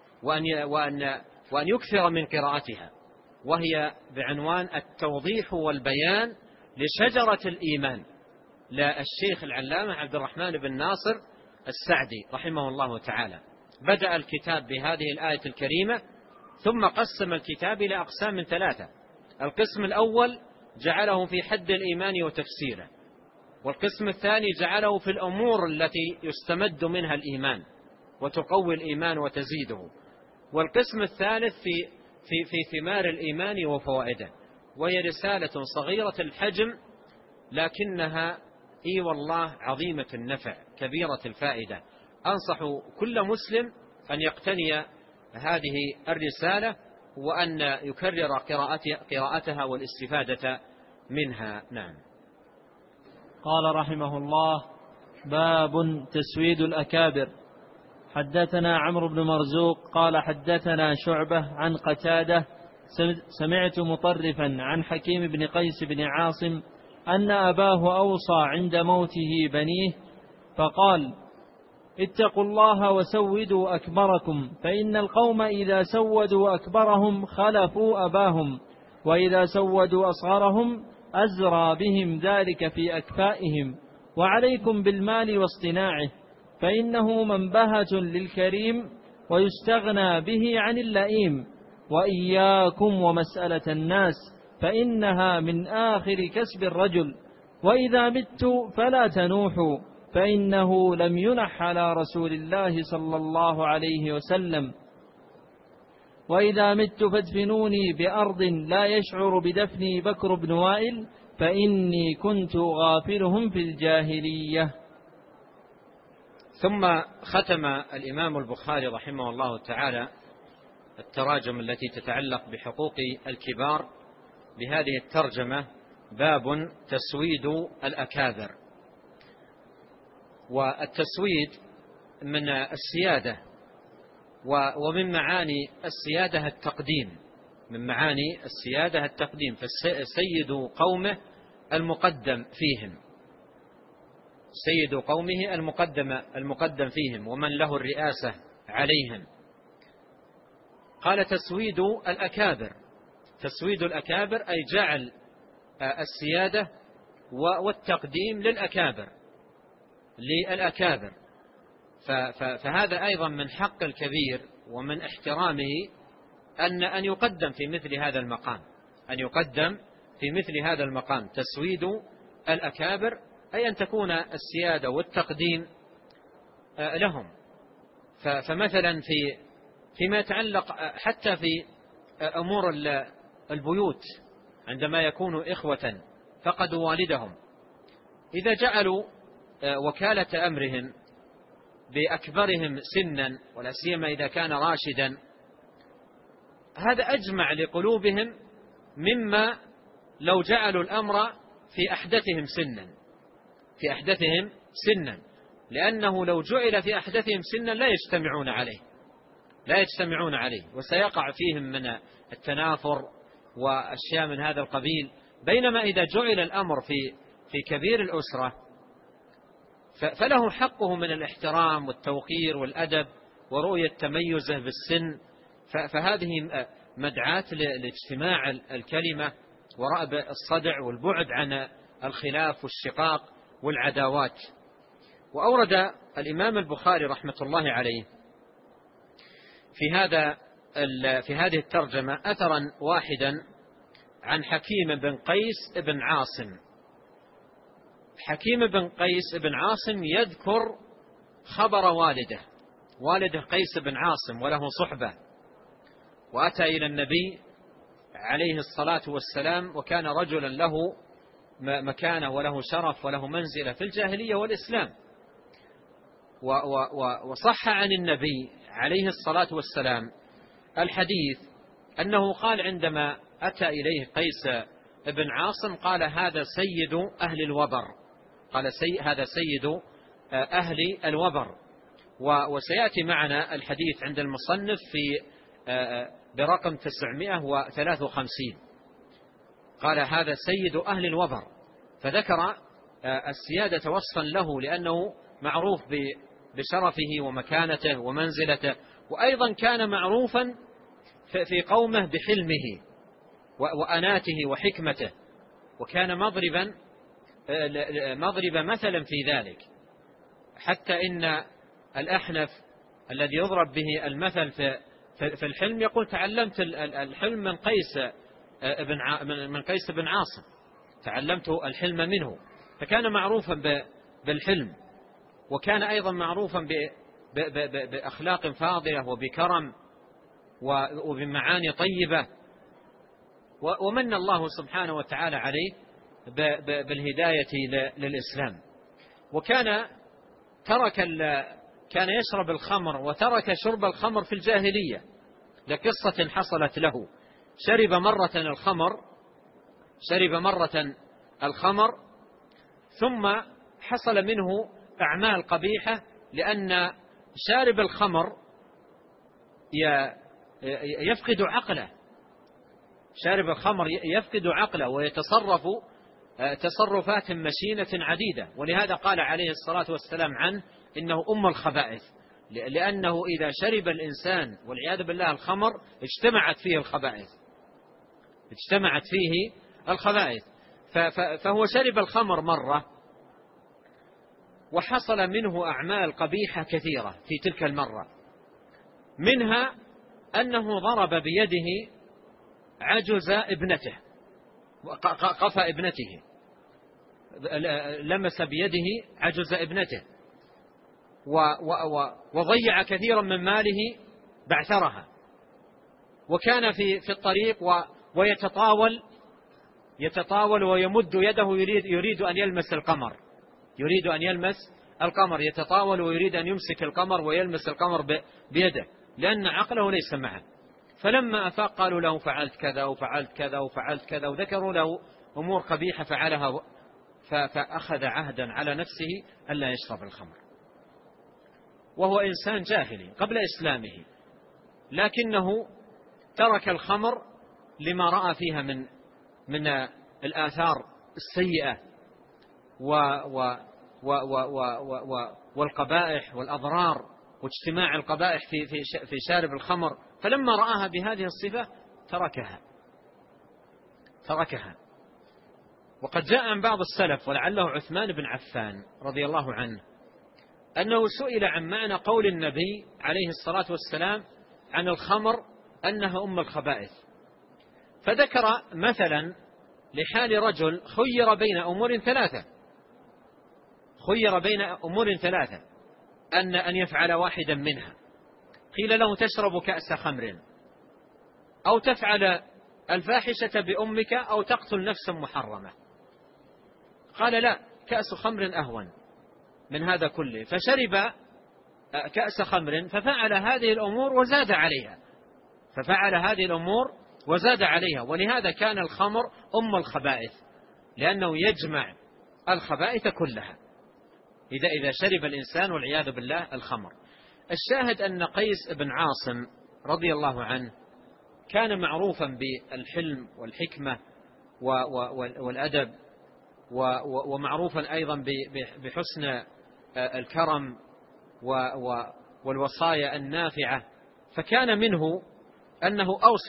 وأن يكثر من قراءتها، وهي بعنوان التوضيح والبيان لشجرة الإيمان للشيخ العلامة عبد الرحمن بن ناصر السعدي رحمه الله تعالى. بدأ الكتاب بهذه الآية الكريمة، ثم قسم الكتاب إلى أقسام 3. القسم الأول جعله في حد الإيمان وتفسيره، والقسم الثاني جعله في الأمور التي يستمد منها الإيمان وتقوي الإيمان وتزيده، والقسم الثالث في ثمار الإيمان وفوائده. وهي رسالة صغيرة الحجم لكنها والله عظيمة النفع كبيرة الفائدة. أنصح كل مسلم أن يقتني هذه الرسالة وأن يكرر قراءتها والاستفادة منها. نعم.
قال رحمه الله: باب تسويد الأكابر. حدثنا عمرو بن مرزوق قال حدثنا شعبة عن قتادة سمعت مطرفا عن حكيم بن قيس بن عاصم أن أباه أوصى عند موته بنيه فقال: اتقوا الله وسودوا أكبركم، فإن القوم إذا سودوا أكبرهم خلفوا أباهم، وإذا سودوا أصغرهم أزرى بهم ذلك في أكفائهم. وعليكم بالمال واصطناعه، فإنه منبهة للكريم ويستغنى به عن اللئيم. وإياكم ومسألة الناس، فإنها من آخر كسب الرجل. وإذا مت فلا تنوحوا، فإنه لم ينح على رسول الله صلى الله عليه وسلم. وإذا مت فادفنوني بأرض لا يشعر بدفني بكر بن وائل، فإني كنت غافلهم في الجاهلية.
ثم ختم الإمام البخاري رحمه الله تعالى التراجم التي تتعلق بحقوق الكبار بهذه الترجمة: باب تسويد الأكابر. والتسويد من السيادة، ومن معاني السيادة التقديم، من معاني السيادة التقديم، فسيد قومه المقدم فيهم، سيد قومه المقدم فيهم، ومن له الرئاسة عليهم. قال تسويد الأكابر، تسويد الأكابر أي جعل السيادة والتقديم للأكابر، فهذا أيضا من حق الكبير ومن احترامه أن يقدم في مثل هذا المقام، أن يقدم في مثل هذا المقام. تسويد الأكابر أي أن تكون السيادة والتقديم لهم. فمثلا فيما يتعلق حتى في أمور البيوت، عندما يكونوا إخوة فقدوا والدهم، إذا جعلوا وكالة أمرهم بأكبرهم سنا، ولا سيما إذا كان راشدا، هذا أجمع لقلوبهم مما لو جعلوا الأمر في أحدثهم سنا، لأنه لو جعل في أحدثهم سنا لا يجتمعون عليه، وسيقع فيهم من التنافر وأشياء من هذا القبيل. بينما إذا جعل الأمر في كبير الأسرة فله حقه من الاحترام والتوقير والأدب ورؤية تميزه بالسن، فهذه مدعاة لاجتماع الكلمة ورأب الصدع والبعد عن الخلاف والشقاق والعداوات. وأورد الإمام البخاري رحمة الله عليه في هذه الترجمة أثرا واحدا عن حكيم بن قيس بن عاصم. حكيم بن قيس بن عاصم يذكر خبر والده قيس بن عاصم، وله صحبة، وأتى إلى النبي عليه الصلاة والسلام، وكان رجلا له مكانة وله شرف وله منزلة في الجاهلية والإسلام. وصح عن النبي عليه الصلاة والسلام الحديث أنه قال عندما أتى إليه قيس بن عاصم، قال هذا سيد أهل الوبر، قال هذا سيد أهل الوبر. وسيأتي معنا الحديث عند المصنف برقم 953، قال هذا سيد أهل الوبر، فذكر السيادة وصفا له لأنه معروف بشرفه ومكانته ومنزلته، وأيضا كان معروفا في قومه بحلمه وأناته وحكمته، وكان مضرب مثلا في ذلك، حتى إن الأحنف الذي يضرب به المثل في الحلم يقول تعلمت الحلم من قيس بن عاصم، تعلمت الحلم منه. فكان معروفا بالحلم، وكان أيضا معروفا بأخلاق فاضلة وبكرم وبمعاني طيبة، ومن الله سبحانه وتعالى عليه بالهداية للإسلام. وكان كان يشرب الخمر، وترك شرب الخمر في الجاهلية لقصة حصلت له. شرب مرة الخمر ثم حصل منه أعمال قبيحة، لأن شارب الخمر يفقد عقله، شارب الخمر يفقد عقله ويتصرف تصرفات مشينة عديدة. ولهذا قال عليه الصلاة والسلام عنه إنه أم الخبائث، لأنه إذا شرب الإنسان والعياذ بالله الخمر اجتمعت فيه الخبائث. فهو شرب الخمر مرة، وحصل منه أعمال قبيحة كثيرة في تلك المرة، منها أنه ضرب بيده عجز ابنته، قفا ابنته، لمس بيده عجز ابنته، وضيع كثيرا من ماله بعثرها. وكان في الطريق ويتطاول ويمد يده يريد أن يلمس القمر، يتطاول ويريد أن يمسك القمر ويلمس القمر بيده، لأن عقله ليس معه. فلما أفاق قالوا له فعلت كذا وفعلت كذا وفعلت كذا، وذكروا له أمور قبيحة فأخذ عهدا على نفسه ألا يشرب الخمر، وهو إنسان جاهلي قبل إسلامه، لكنه ترك الخمر لما رأى فيها من الآثار السيئة والقبائح والأضرار واجتماع القبائح في شارب الخمر، فلما رآها بهذه الصفة تركها. وقد جاء عن بعض السلف ولعله عثمان بن عفان رضي الله عنه أنه سئل عن معنى قول النبي عليه الصلاة والسلام عن الخمر أنها أم الخبائث، فذكر مثلا لحال رجل خير بين أمور ثلاثة أن يفعل واحدا منها. قيل له: تشرب كأس خمر، أو تفعل الفاحشة بأمك، أو تقتل نفسا محرمة. قال: لا، كأس خمر أهون من هذا كله. فشرب كأس خمر ففعل هذه الأمور وزاد عليها، ولهذا كان الخمر أم الخبائث، لأنه يجمع الخبائث كلها إذا شرب الإنسان والعياذ بالله الخمر. الشاهد أن قيس بن عاصم رضي الله عنه كان معروفا بالحلم والحكمة والأدب، ومعروفا أيضا بحسن الكرم والوصايا النافعة. فكان منه أنه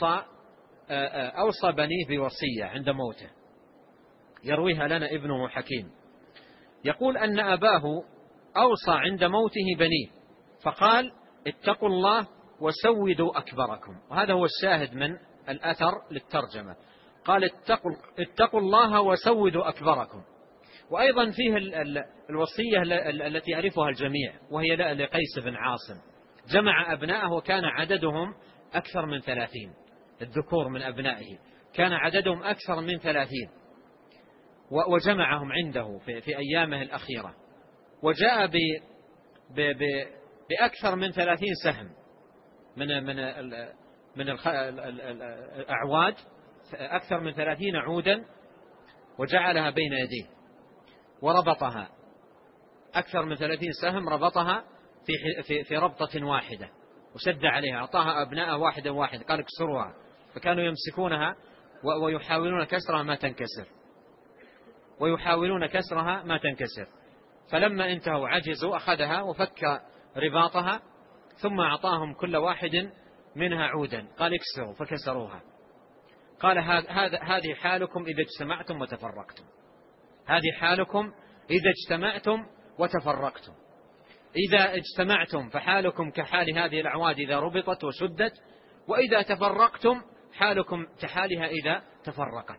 أوصى بنيه بوصية عند موته، يرويها لنا ابنه حكيم، يقول أن أباه أوصى عند موته بنيه فقال: اتقوا الله وسودوا أكبركم. وهذا هو الشاهد من الأثر للترجمة، قال: اتقوا الله وسودوا أكبركم. وأيضا فيه الوصية التي يعرفها الجميع، وهي لقيس بن عاصم. جمع أبنائه وكان عددهم أكثر من 30، الذكور من أبنائه كان عددهم أكثر من 30، وجمعهم عنده في أيامه الأخيرة، وجاء بأكثر من 30 سهم من الأعواد، أكثر من 30 عودا، وجعلها بين يديه وربطها، أكثر من 30 سهم ربطها في ربطة واحدة وشد عليها، أعطاها أبناء واحدا واحدا، قال: اكسروها. فكانوا يمسكونها ويحاولون كسرها ما تنكسر، فلما انتهوا عجزوا أخذها وفك رباطها، ثم أعطاهم كل واحد منها عودا، قال: اكسروا، فكسروها. قال: هذه حالكم إذا اجتمعتم وتفرقتم. إذا اجتمعتم فحالكم كحال هذه الأعواد إذا ربطت وشدت، وإذا تفرقتم حالكم كحالها إذا تفرقت.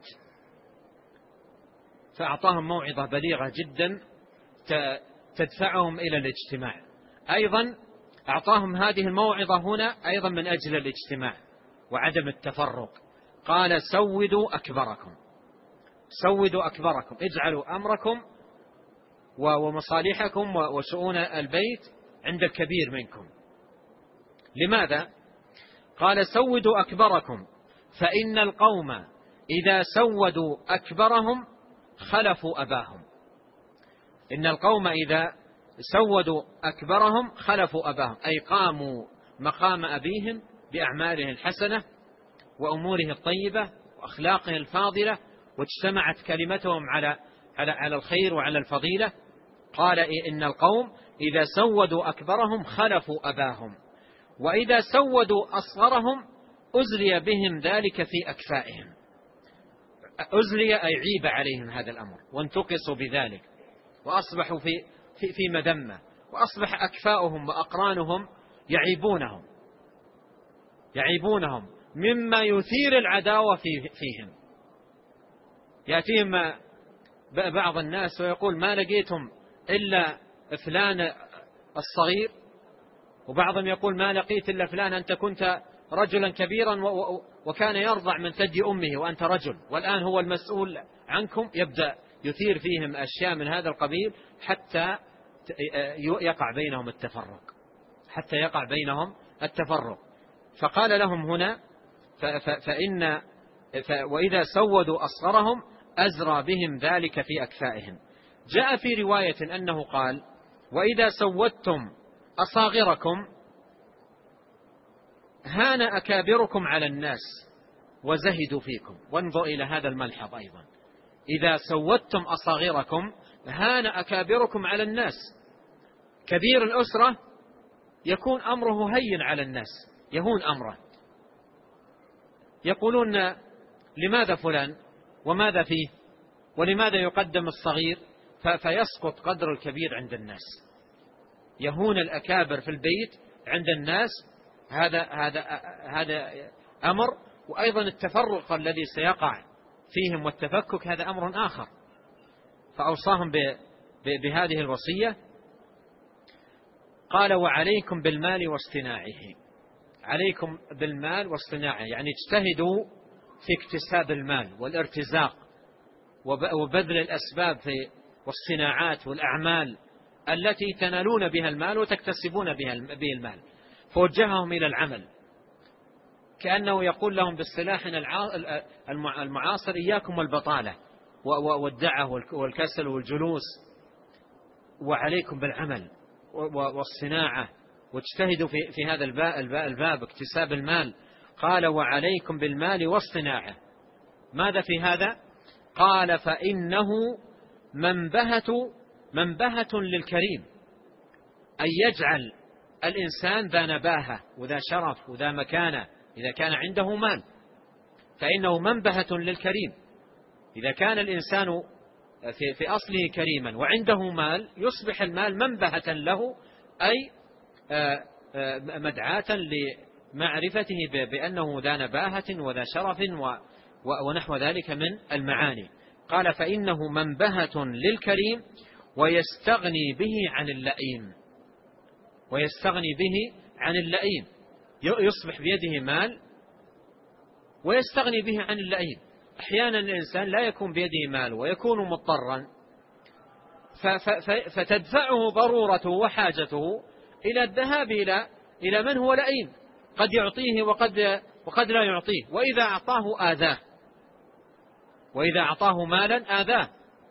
فأعطاهم موعظة بليغة جدا تدفعهم إلى الاجتماع. أيضا أعطاهم هذه الموعظة هنا أيضا من أجل الاجتماع وعدم التفرق. قال: سودوا أكبركم، اجعلوا أمركم ومصالحكم وشؤون البيت عند الكبير منكم. لماذا؟ قال: سودوا أكبركم فإن القوم إذا سودوا أكبرهم خلفوا أباهم. إن القوم إذا سودوا أكبرهم خلفوا أباهم، أي قاموا مقام أبيهم بأعماله الحسنة وأموره الطيبة وأخلاقه الفاضلة، واجتمعت كلمتهم على الخير وعلى الفضيلة. قال: إن القوم إذا سودوا أكبرهم خلفوا أباهم، وإذا سودوا أصغرهم أزلي بهم ذلك في أكفائهم. أزلي أي عيب عليهم هذا الأمر وانتقصوا بذلك، وأصبحوا في مذمة، وأصبح أكفاؤهم وأقرانهم يعيبونهم مما يثير العداوة فيهم. يأتيهم بعض الناس ويقول: ما لقيتم إلا فلان الصغير، وبعضهم يقول: ما لقيت إلا فلان، أنت كنت رجلا كبيرا وكان يرضع من ثدي أمه وأنت رجل، والآن هو المسؤول عنكم. يبدأ يثير فيهم أشياء من هذا القبيل حتى يقع بينهم التفرق. فقال لهم هنا: وإذا سودوا أصغرهم أزرى بهم ذلك في أكفائهم. جاء في رواية أنه قال: وإذا سودتم أصاغركم هان أكابركم على الناس وزهدوا فيكم. وانظر إلى هذا الملحظ أيضا: إذا سودتم أصاغركم هان أكابركم على الناس. كبير الأسرة يكون أمره هين على الناس، يهون أمره، يقولون: لماذا فلان وماذا فيه ولماذا يقدم الصغير؟ فيسقط قدر الكبير عند الناس، يهون الأكابر في البيت عند الناس. هذا أمر. وأيضا التفرق الذي سيقع فيهم والتفكك هذا أمر آخر. فأوصاهم بهذه الوصية. قال: وعليكم بالمال واصطناعه. عليكم بالمال واصطناعه يعني اجتهدوا في اكتساب المال والارتزاق وبذل الأسباب في والصناعات والأعمال التي تنالون بها المال وتكتسبون به المال. فوجههم إلى العمل، كأنه يقول لهم باصطلاحنا المعاصر: إياكم والبطالة والدعة والكسل والجلوس، وعليكم بالعمل والصناعة، واجتهدوا في هذا الباب اكتساب المال. قال: وعليكم بالمال والصناعة. ماذا في هذا؟ قال: فإنه منبهة للكريم، أن يجعل الإنسان ذا نباهة وذا شرف وذا مكانة إذا كان عنده مال، فإنه منبهة للكريم. إذا كان الإنسان في أصله كريما وعنده مال، يصبح المال منبهة له، أي مدعاة لمعرفته بأنه ذا نباهة وذا شرف ونحو ذلك من المعاني. قال: فإنه منبهة للكريم ويستغني به عن اللئيم. ويستغني به عن اللئيم، يصبح بيده مال ويستغني به عن اللئيم. أحيانا الإنسان لا يكون بيده مال ويكون مضطرا، فتدفعه ضرورته وحاجته إلى الذهاب إلى من هو لئيم، قد يعطيه وقد لا يعطيه. وإذا أعطاه آذاه، وإذا أعطاه مالا آذاه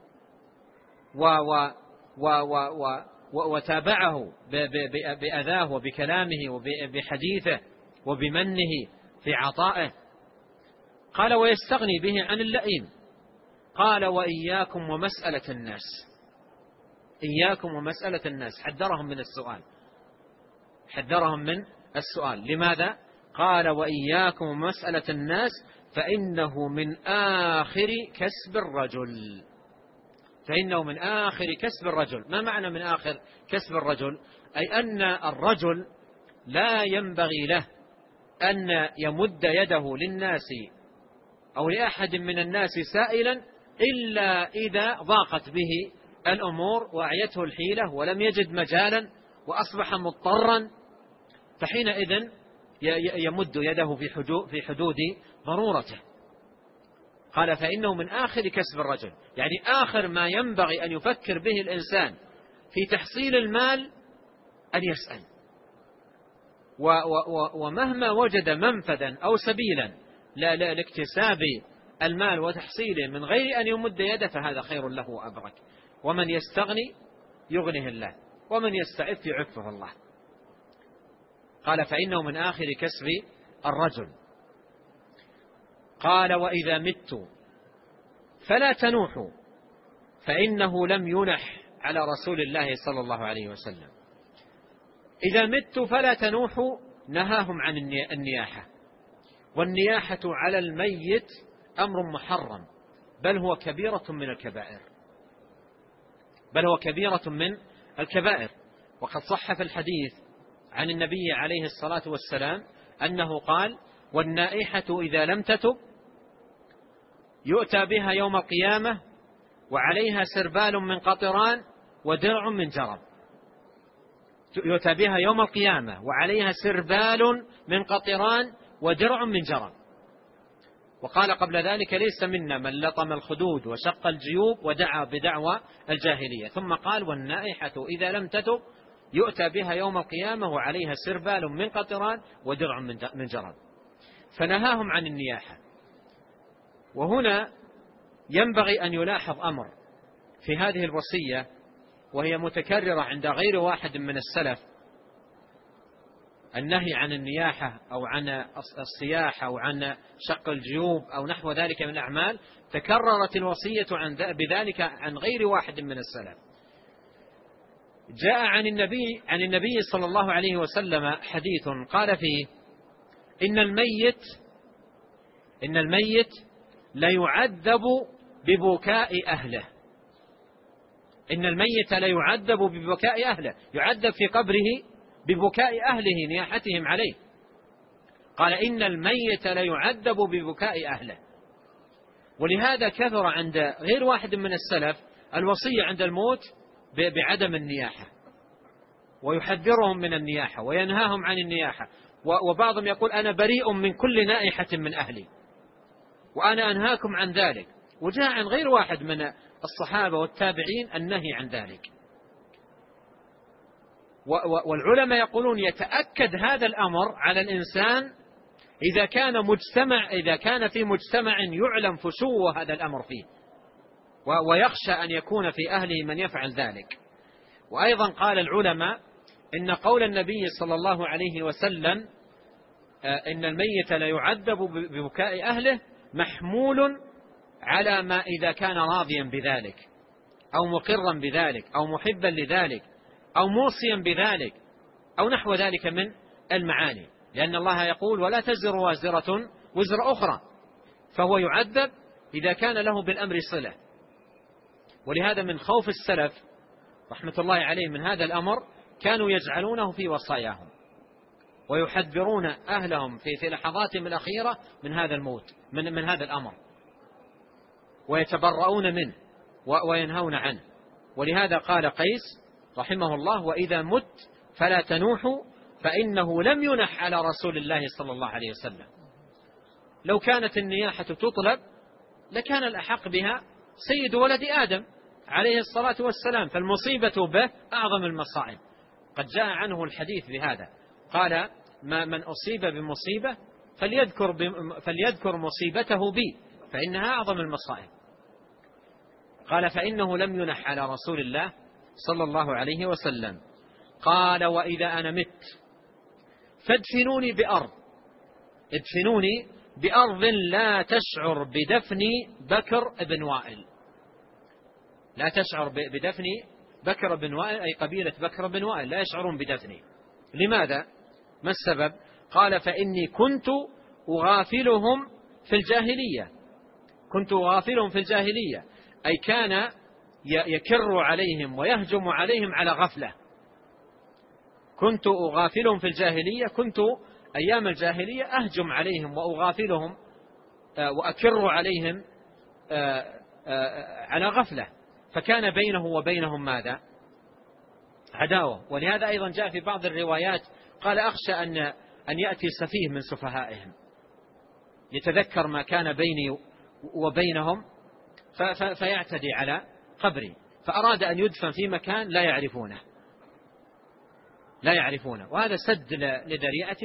وتابعه بأذاه وبكلامه وبحديثه وبمنه في عطائه. قال: ويستغني به عن اللئيم. قال: وإياكم ومسألة الناس. إياكم ومسألة الناس، حذرهم من السؤال، حذرهم من السؤال. لماذا؟ قال: وإياكم ومسألة الناس فإنه من آخر كسب الرجل. فإنه من آخر كسب الرجل. ما معنى من آخر كسب الرجل؟ أي أن الرجل لا ينبغي له أن يمد يده للناس أو لأحد من الناس سائلا إلا إذا ضاقت به الأمور وأعيته الحيلة ولم يجد مجالا وأصبح مضطرا، فحينئذ يمد يده في حدود ضرورته. قال: فإنه من آخر كسب الرجل، يعني آخر ما ينبغي أن يفكر به الإنسان في تحصيل المال أن يسأل، ومهما وجد منفذا أو سبيلا لاكتساب المال وتحصيله من غير أن يمد يده فهذا خير له وأبرك. ومن يستغني يغنه الله، ومن يستعف يعفه الله. قال: فإنه من آخر كسب الرجل. قال: وإذا مت فلا تنوحوا، فإنه لم ينح على رسول الله صلى الله عليه وسلم. إذا مت فلا تنوحوا، نهاهم عن النياحة. والنياحة على الميت أمر محرم، بل هو كبيرة من الكبائر، بل هو كبيرة من الكبائر. وقد صح في الحديث عن النبي عليه الصلاة والسلام أنه قال: والنائحة إذا لم تتب يؤتى بها يوم القيامة وعليها سربال من قطران ودرع من جرب. يؤتى بها يوم القيامة وعليها سربال من قطران ودرع من جرب. وقال قبل ذلك: ليس منا من لطم الخدود وشق الجيوب ودعا بدعوى الجاهلية. ثم قال: والنائحة إذا لم تتب يؤتى بها يوم القيامة وعليها سربال من قطران ودرع من جرب. فنهاهم عن النياحة. وهنا ينبغي أن يلاحظ أمر في هذه الوصية، وهي متكررة عند غير واحد من السلف، النهي عن النياحة أو عن الصياح أو عن شق الجيوب أو نحو ذلك من الأعمال، تكررت الوصية بذلك عن غير واحد من السلف. جاء عن النبي صلى الله عليه وسلم حديث قال فيه: إن الميت ليعذب ببكاء أهله. إن الميت ليعذب ببكاء أهله، يعذب في قبره ببكاء أهله نياحتهم عليه. قال: إن الميت ليعذب ببكاء أهله. ولهذا كثر عند غير واحد من السلف الوصية عند الموت بعدم النياحة، ويحذرهم من النياحة وينهاهم عن النياحة. وبعضهم يقول: أنا بريء من كل نائحة من أهلي وأنا أنهاكم عن ذلك. وجاء عن غير واحد من الصحابة والتابعين النهي عن ذلك. والعلماء يقولون: يتأكد هذا الأمر على الإنسان إذا كان في مجتمع يعلم فشو هذا الأمر فيه، ويخشى أن يكون في أهله من يفعل ذلك. وأيضا قال العلماء إن قول النبي صلى الله عليه وسلم: إن الميت لا يعذب ببكاء أهله، محمول على ما إذا كان راضيا بذلك أو مقرا بذلك أو محبا لذلك أو موصيا بذلك أو نحو ذلك من المعاني، لأن الله يقول: ولا تزر وازرة وزر أخرى، فهو يعذب إذا كان له بالأمر صلة. ولهذا من خوف السلف رحمة الله عليه من هذا الأمر كانوا يجعلونه في وصاياهم، ويحذرون أهلهم في لحظاتهم الأخيرة من هذا الموت، من هذا الأمر، ويتبرؤون منه وينهون عنه. ولهذا قال قيس رحمه الله: وإذا مت فلا تنوحوا فإنه لم ينح على رسول الله صلى الله عليه وسلم. لو كانت النياحة تطلب لكان الأحق بها سيد ولد آدم عليه الصلاة والسلام، فالمصيبة به أعظم المصائب. قد جاء عنه الحديث بهذا، قال: من أصيب بمصيبة فليذكر مصيبته بي فإنها أعظم المصائب. قال: فإنه لم ينح على رسول الله صلى الله عليه وسلم. قال: وإذا أنا مت فادفنوني بأرض، ادفنوني بأرض لا تشعر بدفني بكر بن وائل. لا تشعر بدفني بكر بن وائل، أي قبيلة بكر بن وائل لا يشعرون بدفني. لماذا؟ ما السبب؟ قال: فإني كنت أغافلهم في الجاهلية. كنت أغافلهم في الجاهلية، أي كان يكر عليهم ويهجم عليهم على غفلة. كنت أغافلهم في الجاهلية، كنت أيام الجاهلية أهجم عليهم وأغافلهم وأكر عليهم على غفلة، فكان بينه وبينهم ماذا؟ عداوة. ولهذا أيضا جاء في بعض الروايات قال: أخشى أن يأتي سفيه من سفهائهم يتذكر ما كان بيني وبينهم فيعتدي على قبري، فأراد أن يدفن في مكان لا يعرفونه. وهذا سد لذريعة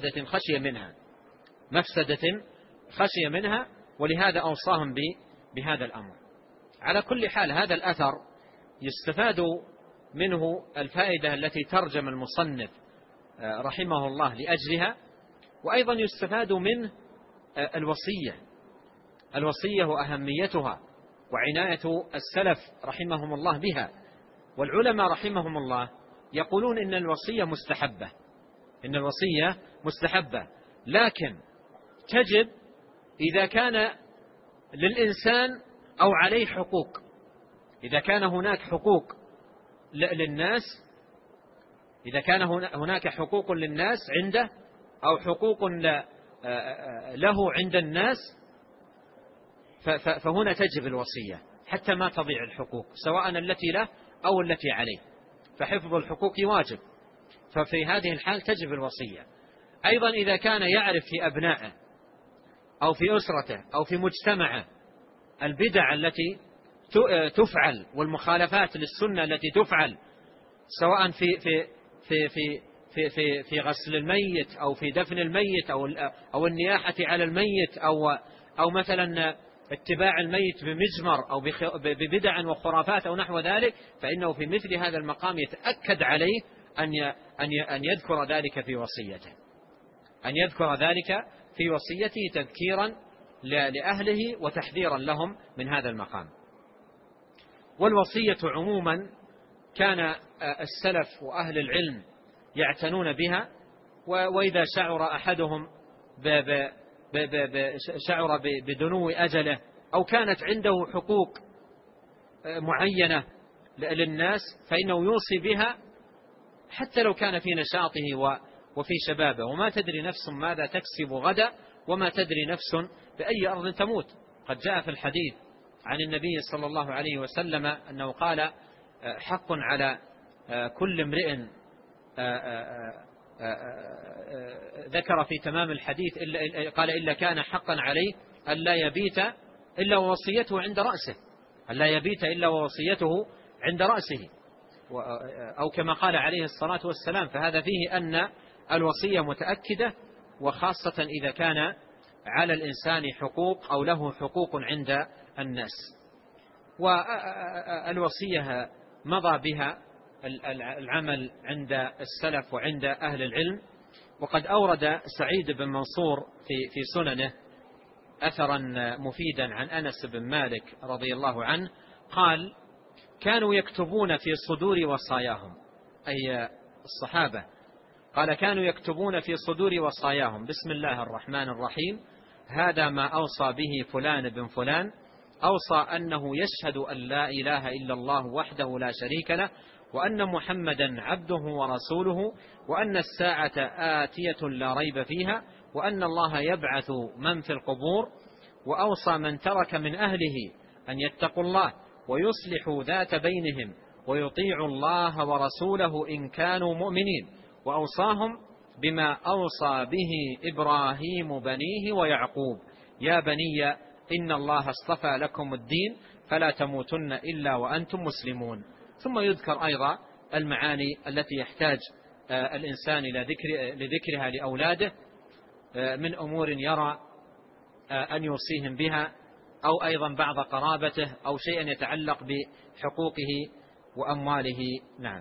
مفسدة خشية منها، ولهذا أوصاهم بهذا الأمر. على كل حال هذا الأثر يستفاد منه الفائدة التي ترجم المصنف رحمه الله لأجلها، وأيضا يستفاد منه الوصية وأهميتها وعناية السلف رحمهم الله بها. والعلماء رحمهم الله يقولون إن الوصية مستحبة، لكن تجب إذا كان للإنسان أو عليه حقوق. إذا كان هناك حقوق للناس، إذا كان هناك حقوق للناس عنده أو حقوق له عند الناس، فهنا تجب الوصية حتى ما تضيع الحقوق، سواء التي له أو التي عليه، فحفظ الحقوق واجب. ففي هذه الحال تجب الوصية. أيضا إذا كان يعرف في أبنائه أو في أسرته أو في مجتمعه البدع التي تفعل والمخالفات للسنة التي تفعل، سواء في غسل الميت أو في دفن الميت أو النياحة على الميت أو مثلا اتباع الميت بمجمر أو ببدع وخرافات أو نحو ذلك، فإنه في مثل هذا المقام يتأكد عليه أن يذكر ذلك في وصيته، أن يذكر ذلك في وصيته تذكيرا لأهله وتحذيرا لهم من هذا المقام. والوصية عموما كان السلف وأهل العلم يعتنون بها، وإذا شعر أحدهم شعر بدنو أجله أو كانت عنده حقوق معينة للناس فإنه يوصي بها حتى لو كان في نشاطه وفي شبابه، وما تدري نفس ماذا تكسب غدا، وما تدري نفس بأي أرض تموت. قد جاء في الحديث عن النبي صلى الله عليه وسلم أنه قال: حق على كل امرئ، ذكر في تمام الحديث قال: إلا كان حقا عليه ألا يبيت إلا ووصيته عند رأسه، ألا يبيت إلا ووصيته عند رأسه، أو كما قال عليه الصلاة والسلام. فهذا فيه أن الوصية متأكدة، وخاصة إذا كان على الإنسان حقوق أو له حقوق عند الناس. والوصية مضى بها العمل عند السلف وعند أهل العلم. وقد أورد سعيد بن منصور في سننه أثرا مفيدا عن أنس بن مالك رضي الله عنه قال: كانوا يكتبون في صدور وصاياهم، أي الصحابة، قال: كانوا يكتبون في صدور وصاياهم: بسم الله الرحمن الرحيم، هذا ما أوصى به فلان بن فلان، أوصى أنه يشهد أن لا إله إلا الله وحده لا شريك له، وأن محمدا عبده ورسوله، وأن الساعة آتية لا ريب فيها، وأن الله يبعث من في القبور، وأوصى من ترك من أهله أن يتقوا الله ويصلحوا ذات بينهم ويطيعوا الله ورسوله إن كانوا مؤمنين، وأوصاهم بما أوصى به إبراهيم بنيه ويعقوب: يا بني إن الله اصطفى لكم الدين فلا تموتن إلا وأنتم مسلمون. ثم يذكر أيضا المعاني التي يحتاج الإنسان لذكرها لأولاده من أمور يرى أن يوصيهم بها، أو أيضا بعض قرابته، أو شيئا يتعلق بحقوقه وأمواله. نعم.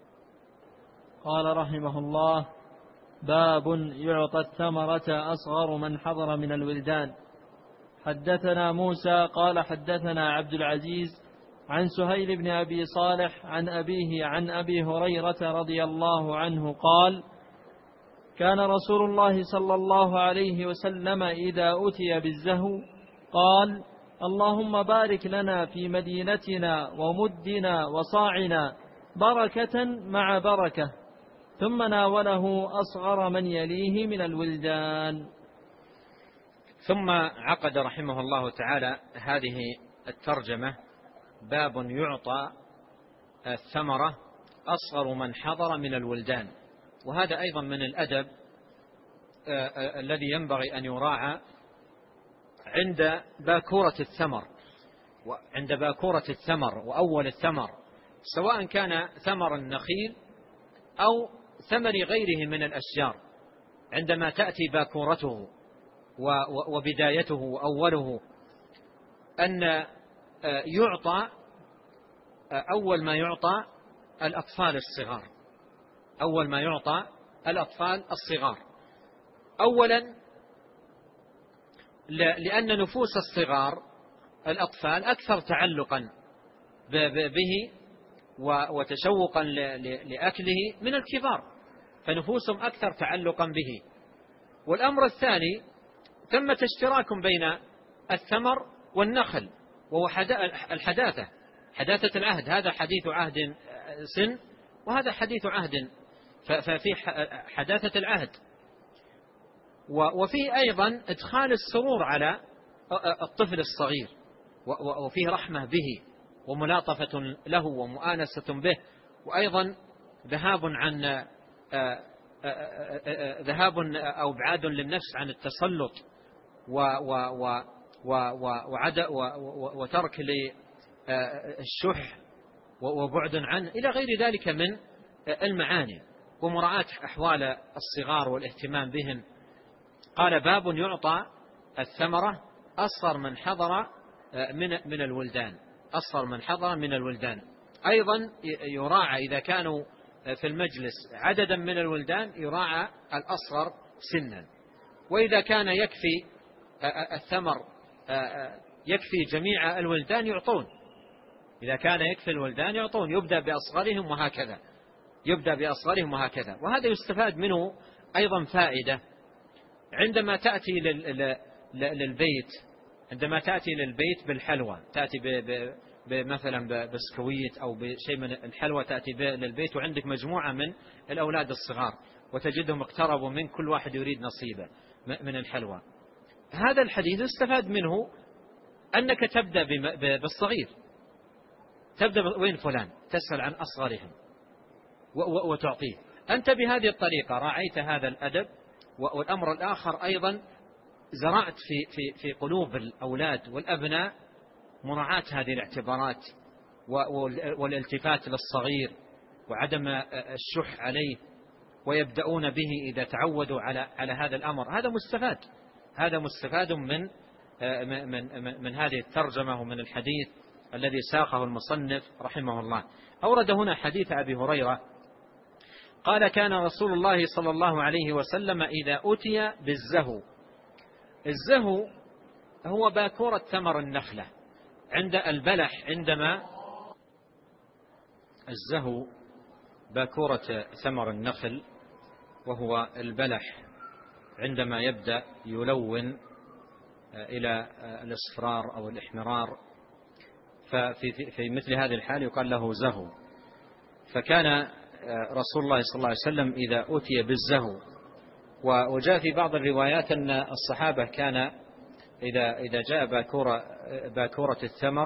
قال رحمه الله: باب يعطى الثمرة أصغر من حضر من الولدان. حدثنا موسى قال حدثنا عبد العزيز عن سهيل بن أبي صالح عن أبيه عن أبي هريرة رضي الله عنه قال: كان رسول الله صلى الله عليه وسلم إذا أتي بالزهو قال: اللهم بارك لنا في مدينتنا ومدنا وصاعنا بركة مع بركة، ثم ناوله أصغر من يليه من الولدان.
ثم عقد رحمه الله تعالى هذه الترجمة: باب يعطى الثمرة أصغر من حضر من الولدان. وهذا أيضا من الأدب الذي ينبغي أن يراعى عند باكورة الثمر، وعند باكورة الثمر وأول الثمر، سواء كان ثمر النخيل أو ثمر غيره من الأشجار. عندما تأتي باكورته وبدايته وأوله أن يعطى أول ما يعطى الأطفال الصغار، أول ما يعطى الأطفال الصغار أولا، لأن نفوس الصغار الأطفال أكثر تعلقا به وتشوقا لأكله من الكبار، فنفوسهم أكثر تعلقا به. والأمر الثاني: ثمة اشتراك بين الثمر والنخل، وهو الحداثة، حداثة العهد. هذا حديث عهد سن وهذا حديث عهد، ففي حداثة العهد. وفيه أيضا إدخال السرور على الطفل الصغير، وفيه رحمة به وملاطفة له ومؤانسة به، وأيضا ذهاب أو ابعاد للنفس عن التسلط وترك للشح وبعد عنه إلى غير ذلك من المعاني، ومراعاة أحوال الصغار والاهتمام بهم. قال: باب يعطى الثمرة أصغر من حضر من الولدان، أصغر من حضر من الولدان. أيضا يراعى إذا كانوا في المجلس عددا من الولدان يراعى الأصغر سنا. وإذا كان يكفي الثمر يكفي جميع الولدان يعطون، إذا كان يكفي الولدان يعطون، يبدأ بأصغرهم وهكذا، يبدأ بأصغرهم وهكذا. وهذا يستفاد منه أيضا فائدة عندما تأتي للبيت، عندما تأتي للبيت بالحلوى، تأتي مثلا بسكويت أو بشيء من الحلوى، تأتي للبيت وعندك مجموعة من الأولاد الصغار وتجدهم اقتربوا من كل واحد يريد نصيبه من الحلوى. هذا الحديث استفاد منه أنك تبدأ بالصغير، تبدأ وين فلان، تسأل عن أصغرهم وتعطيه. أنت بهذه الطريقة راعيت هذا الأدب. والأمر الآخر أيضا زرعت في قلوب الأولاد والأبناء مراعاة هذه الاعتبارات والالتفات للصغير وعدم الشح عليه، ويبدأون به إذا تعودوا على هذا الأمر. هذا مستفاد، هذا مستفاد من هذه الترجمة ومن الحديث الذي ساقه المصنف رحمه الله. أورد هنا حديث أبي هريرة قال: كان رسول الله صلى الله عليه وسلم إذا أتي بالزهو. الزهو هو باكورة ثمر النخلة عند البلح، عندما الزهو باكورة ثمر النخل وهو البلح عندما يبدأ يلون إلى الإصفرار أو الإحمرار، ففي مثل هذه الحال يقال له زهو. فكان رسول الله صلى الله عليه وسلم إذا أتي بالزهو. وجاء في بعض الروايات أن الصحابة كان إذا جاء باكورة الثمر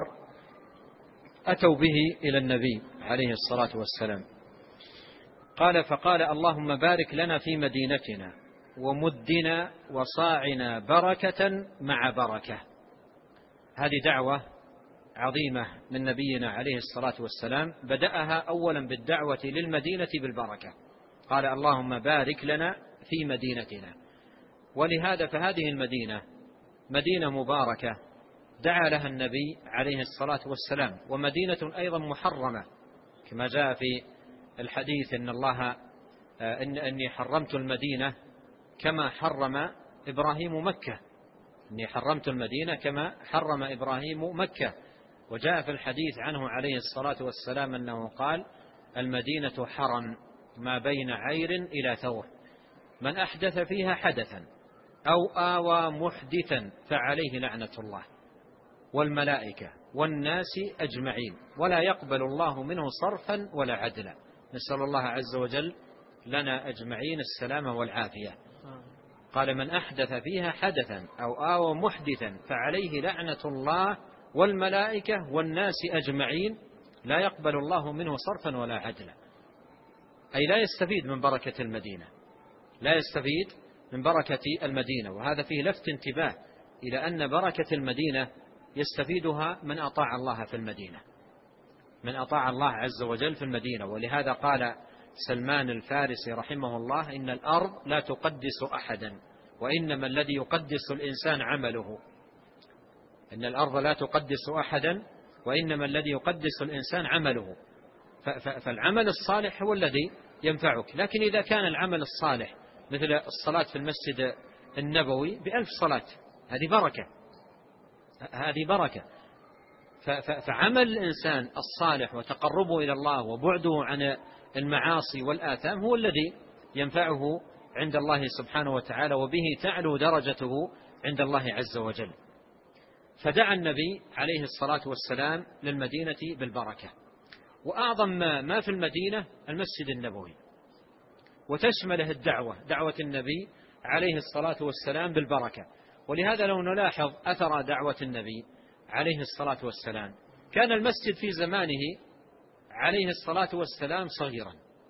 أتوا به إلى النبي عليه الصلاة والسلام. قال: فقال: اللهم بارك لنا في مدينتنا ومدنا وصاعنا بركة مع بركة. هذه دعوة عظيمة من نبينا عليه الصلاة والسلام، بدأها أولا بالدعوة للمدينة بالبركة، قال: اللهم بارك لنا في مدينتنا. ولهذا فهذه المدينة مدينة مباركة دعا لها النبي عليه الصلاة والسلام، ومدينة أيضا محرمة كما جاء في الحديث إن الله إني حرمت المدينة كما حرم إبراهيم مكة، إني حرمت المدينة كما حرم إبراهيم مكة. وجاء في الحديث عنه عليه الصلاة والسلام أنه قال: المدينة حرم ما بين عير إلى ثور، من أحدث فيها حدثا أو آوى محدثا فعليه لعنة الله والملائكة والناس أجمعين ولا يقبل الله منه صرفا ولا عدلا. نسأل الله عز وجل لنا أجمعين السلامة والعافية. قال: من أحدث فيها حدثا أو آوى محدثا فعليه لعنة الله والملائكة والناس أجمعين لا يقبل الله منه صرفا ولا عدلا. أي لا يستفيد من بركة المدينة، لا يستفيد من بركة المدينة. وهذا فيه لفت انتباه إلى أن بركة المدينة يستفيدها من أطاع الله في المدينة، من أطاع الله عز وجل في المدينة. ولهذا قال سلمان الفارسي رحمه الله: إن الأرض لا تقدس أحدا وإنما الذي يقدس الإنسان عمله. إن الأرض لا تقدس أحدا وإنما الذي يقدس الإنسان عمله. فالعمل الصالح هو الذي ينفعك. لكن إذا كان العمل الصالح مثل الصلاة في المسجد النبوي ب1000 صلاة، هذه بركة، هذه بركة. فعمل الإنسان الصالح وتقربه إلى الله وبعده عن المعاصي والآثام هو الذي ينفعه عند الله سبحانه وتعالى، وبه تعلو درجته عند الله عز وجل. فدعا النبي عليه الصلاة والسلام للمدينة بالبركة. وأعظم ما في المدينة المسجد النبوي، وتشمله الدعوة، دعوة النبي عليه الصلاة والسلام بالبركة. ولهذا لو نلاحظ أثر دعوة النبي عليه الصلاة والسلام، كان المسجد في زمانه عليه الصلاة والسلام صغيرا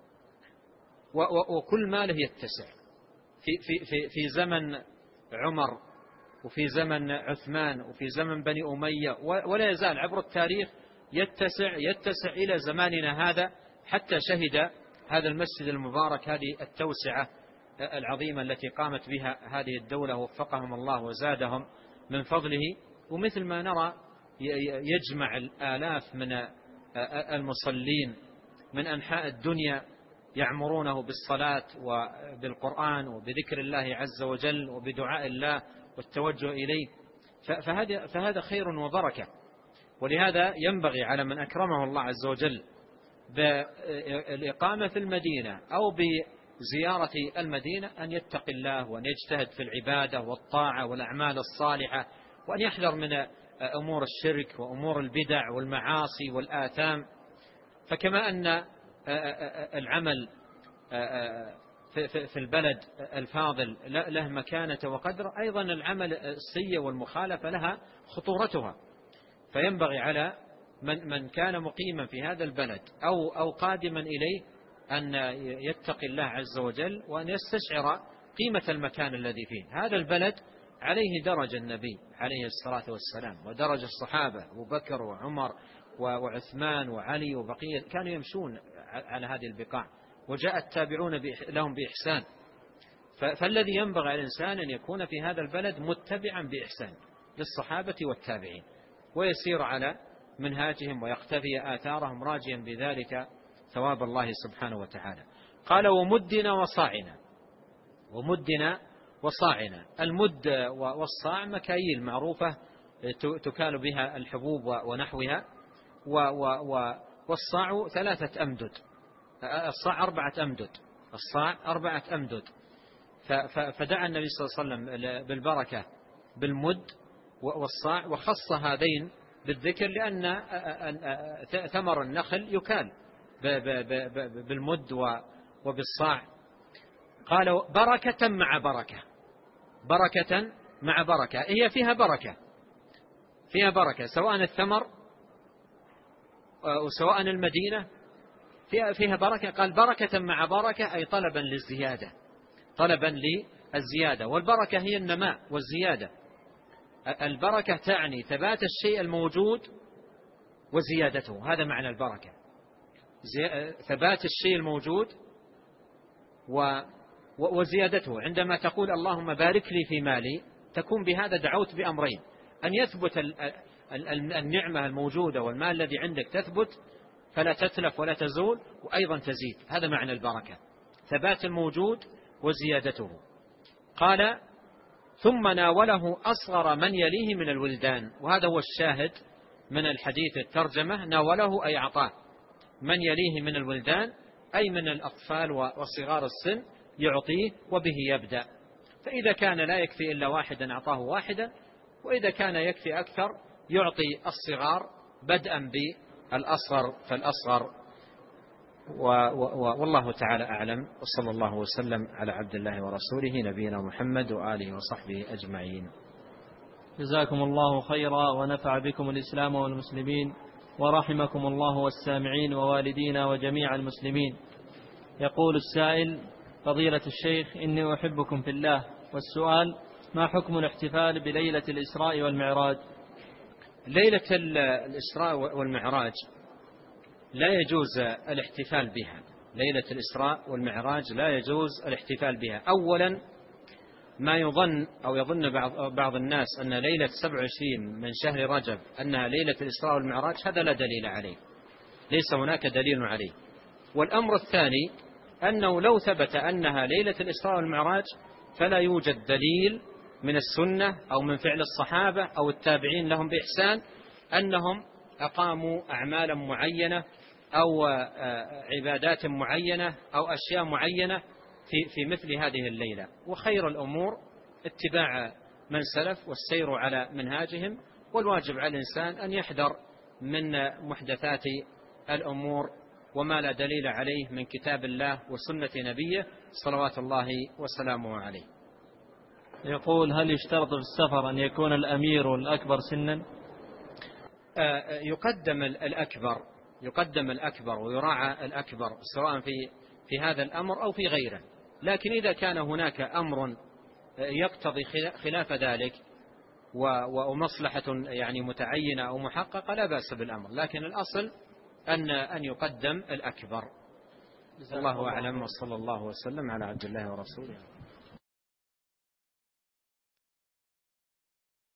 وكل ماله يتسع. في زمن عمر وفي زمن عثمان وفي زمن بني أمية، ولا يزال عبر التاريخ يتسع إلى زماننا هذا، حتى شهد هذا المسجد المبارك هذه التوسعة العظيمة التي قامت بها هذه الدولة وفقهم الله وزادهم من فضله. ومثل ما نرى يجمع الآلاف من المصلين من أنحاء الدنيا يعمرونه بالصلاة وبالقرآن وبذكر الله عز وجل وبدعاء الله والتوجه إليه، فهذا خير وبركة. ولهذا ينبغي على من أكرمه الله عز وجل بالإقامة في المدينة أو بزيارة المدينة أن يتقي الله وأن يجتهد في العبادة والطاعة والأعمال الصالحة، وأن يحذر من أمور الشرك وأمور البدع والمعاصي والآثام. فكما أن العمل في البلد الفاضل له مكانة وقدر، أيضا العمل السيء والمخالفة لها خطورتها. فينبغي على من كان مقيما في هذا البلد أو قادما إليه أن يتقي الله عز وجل وأن يستشعر قيمة المكان الذي فيه. هذا البلد عليه درج النبي عليه الصلاة والسلام ودرج الصحابة أبو بكر وعمر وعثمان وعلي وبقية، كانوا يمشون على هذه البقاع، وجاء التابعون لهم بإحسان. فالذي ينبغي على الإنسان أن يكون في هذا البلد متبعا بإحسان للصحابة والتابعين، ويسير على منهاجهم ويقتفي آثارهم راجيا بذلك ثواب الله سبحانه وتعالى. قال ومدنا وصاعنا. ومدنا وصاعنا، المد والصاع مكاييل معروفة تكال بها الحبوب ونحوها، والصاع 3 أمدد، الصاع 4 أمدد، الصاع 4 أمدد. فدعا النبي صلى الله عليه وسلم بالبركة بالمد والصاع، وخص هذين بالذكر لأن ثمر النخل يكال بالمد وبالصاع. قال بركة مع بركة، بركة مع بركة، هي فيها بركة، فيها بركة، سواء الثمر وسواء المدينة فيها بركة. قال بركة مع بركة أي طلبا للزيادة، طلبا للزيادة، والبركة هي النماء والزيادة. البركة تعني ثبات الشيء الموجود وزيادته، هذا معنى البركة، ثبات الشيء الموجود وزيادته. عندما تقول اللهم بارك لي في مالي تكون بهذا دعوت بأمرين: أن يثبت النعمة الموجودة والمال الذي عندك تثبت فلا تتلف ولا تزول، وأيضا تزيد، هذا معنى البركة، ثبات الموجود وزيادته. قال ثم ناوله أصغر من يليه من الولدان، وهذا هو الشاهد من الحديث الترجمة، ناوله أي أعطاه من يليه من الولدان أي من الأطفال وصغار السن يعطيه وبه يبدأ. فإذا كان لا يكفي إلا واحدا أعطاه واحدا، وإذا كان يكفي أكثر يعطي الصغار بدءا بالأصغر فالأصغر. والله تعالى أعلم، وصلى الله وسلم على عبد الله ورسوله نبينا محمد وآله وصحبه أجمعين.
جزاكم الله خيرا ونفع بكم الإسلام والمسلمين، ورحمكم الله والسامعين ووالدينا وجميع المسلمين. يقول السائل: فضيلة الشيخ، إني أحبكم في الله، والسؤال: ما حكم الاحتفال بليلة الإسراء والمعراج؟
ليلة الإسراء والمعراج لا يجوز الاحتفال بها، ليلة الإسراء والمعراج لا يجوز الاحتفال بها. أولا ما يظن أو يظن بعض الناس أن ليلة 27 من شهر رجب أنها ليلة الإسراء والمعراج، هذا لا دليل عليه، ليس هناك دليل عليه. والأمر الثاني أنه لو ثبت أنها ليلة الإسراء والمعراج فلا يوجد دليل من السنة أو من فعل الصحابة أو التابعين لهم بإحسان أنهم أقاموا أعمالا معينة أو عبادات معينة أو أشياء معينة في مثل هذه الليلة. وخير الأمور اتباع من سلف والسير على منهاجهم، والواجب على الإنسان أن يحذر من محدثات الأمور وما لا دليل عليه من كتاب الله وسنة نبيه صلوات الله وسلامه عليه.
يقول: هل يشترط في السفر أن يكون الأمير الأكبر سنا؟
يقدم الأكبر ويراعى الأكبر سواء في هذا الأمر أو في غيره، لكن إذا كان هناك أمر يقتضي خلاف ذلك ومصلحة يعني متعينة أو محققة لا بأس بالأمر، لكن الأصل أن يقدم الأكبر. الله أعلم، وصلى الله وسلم على عبد الله ورسوله.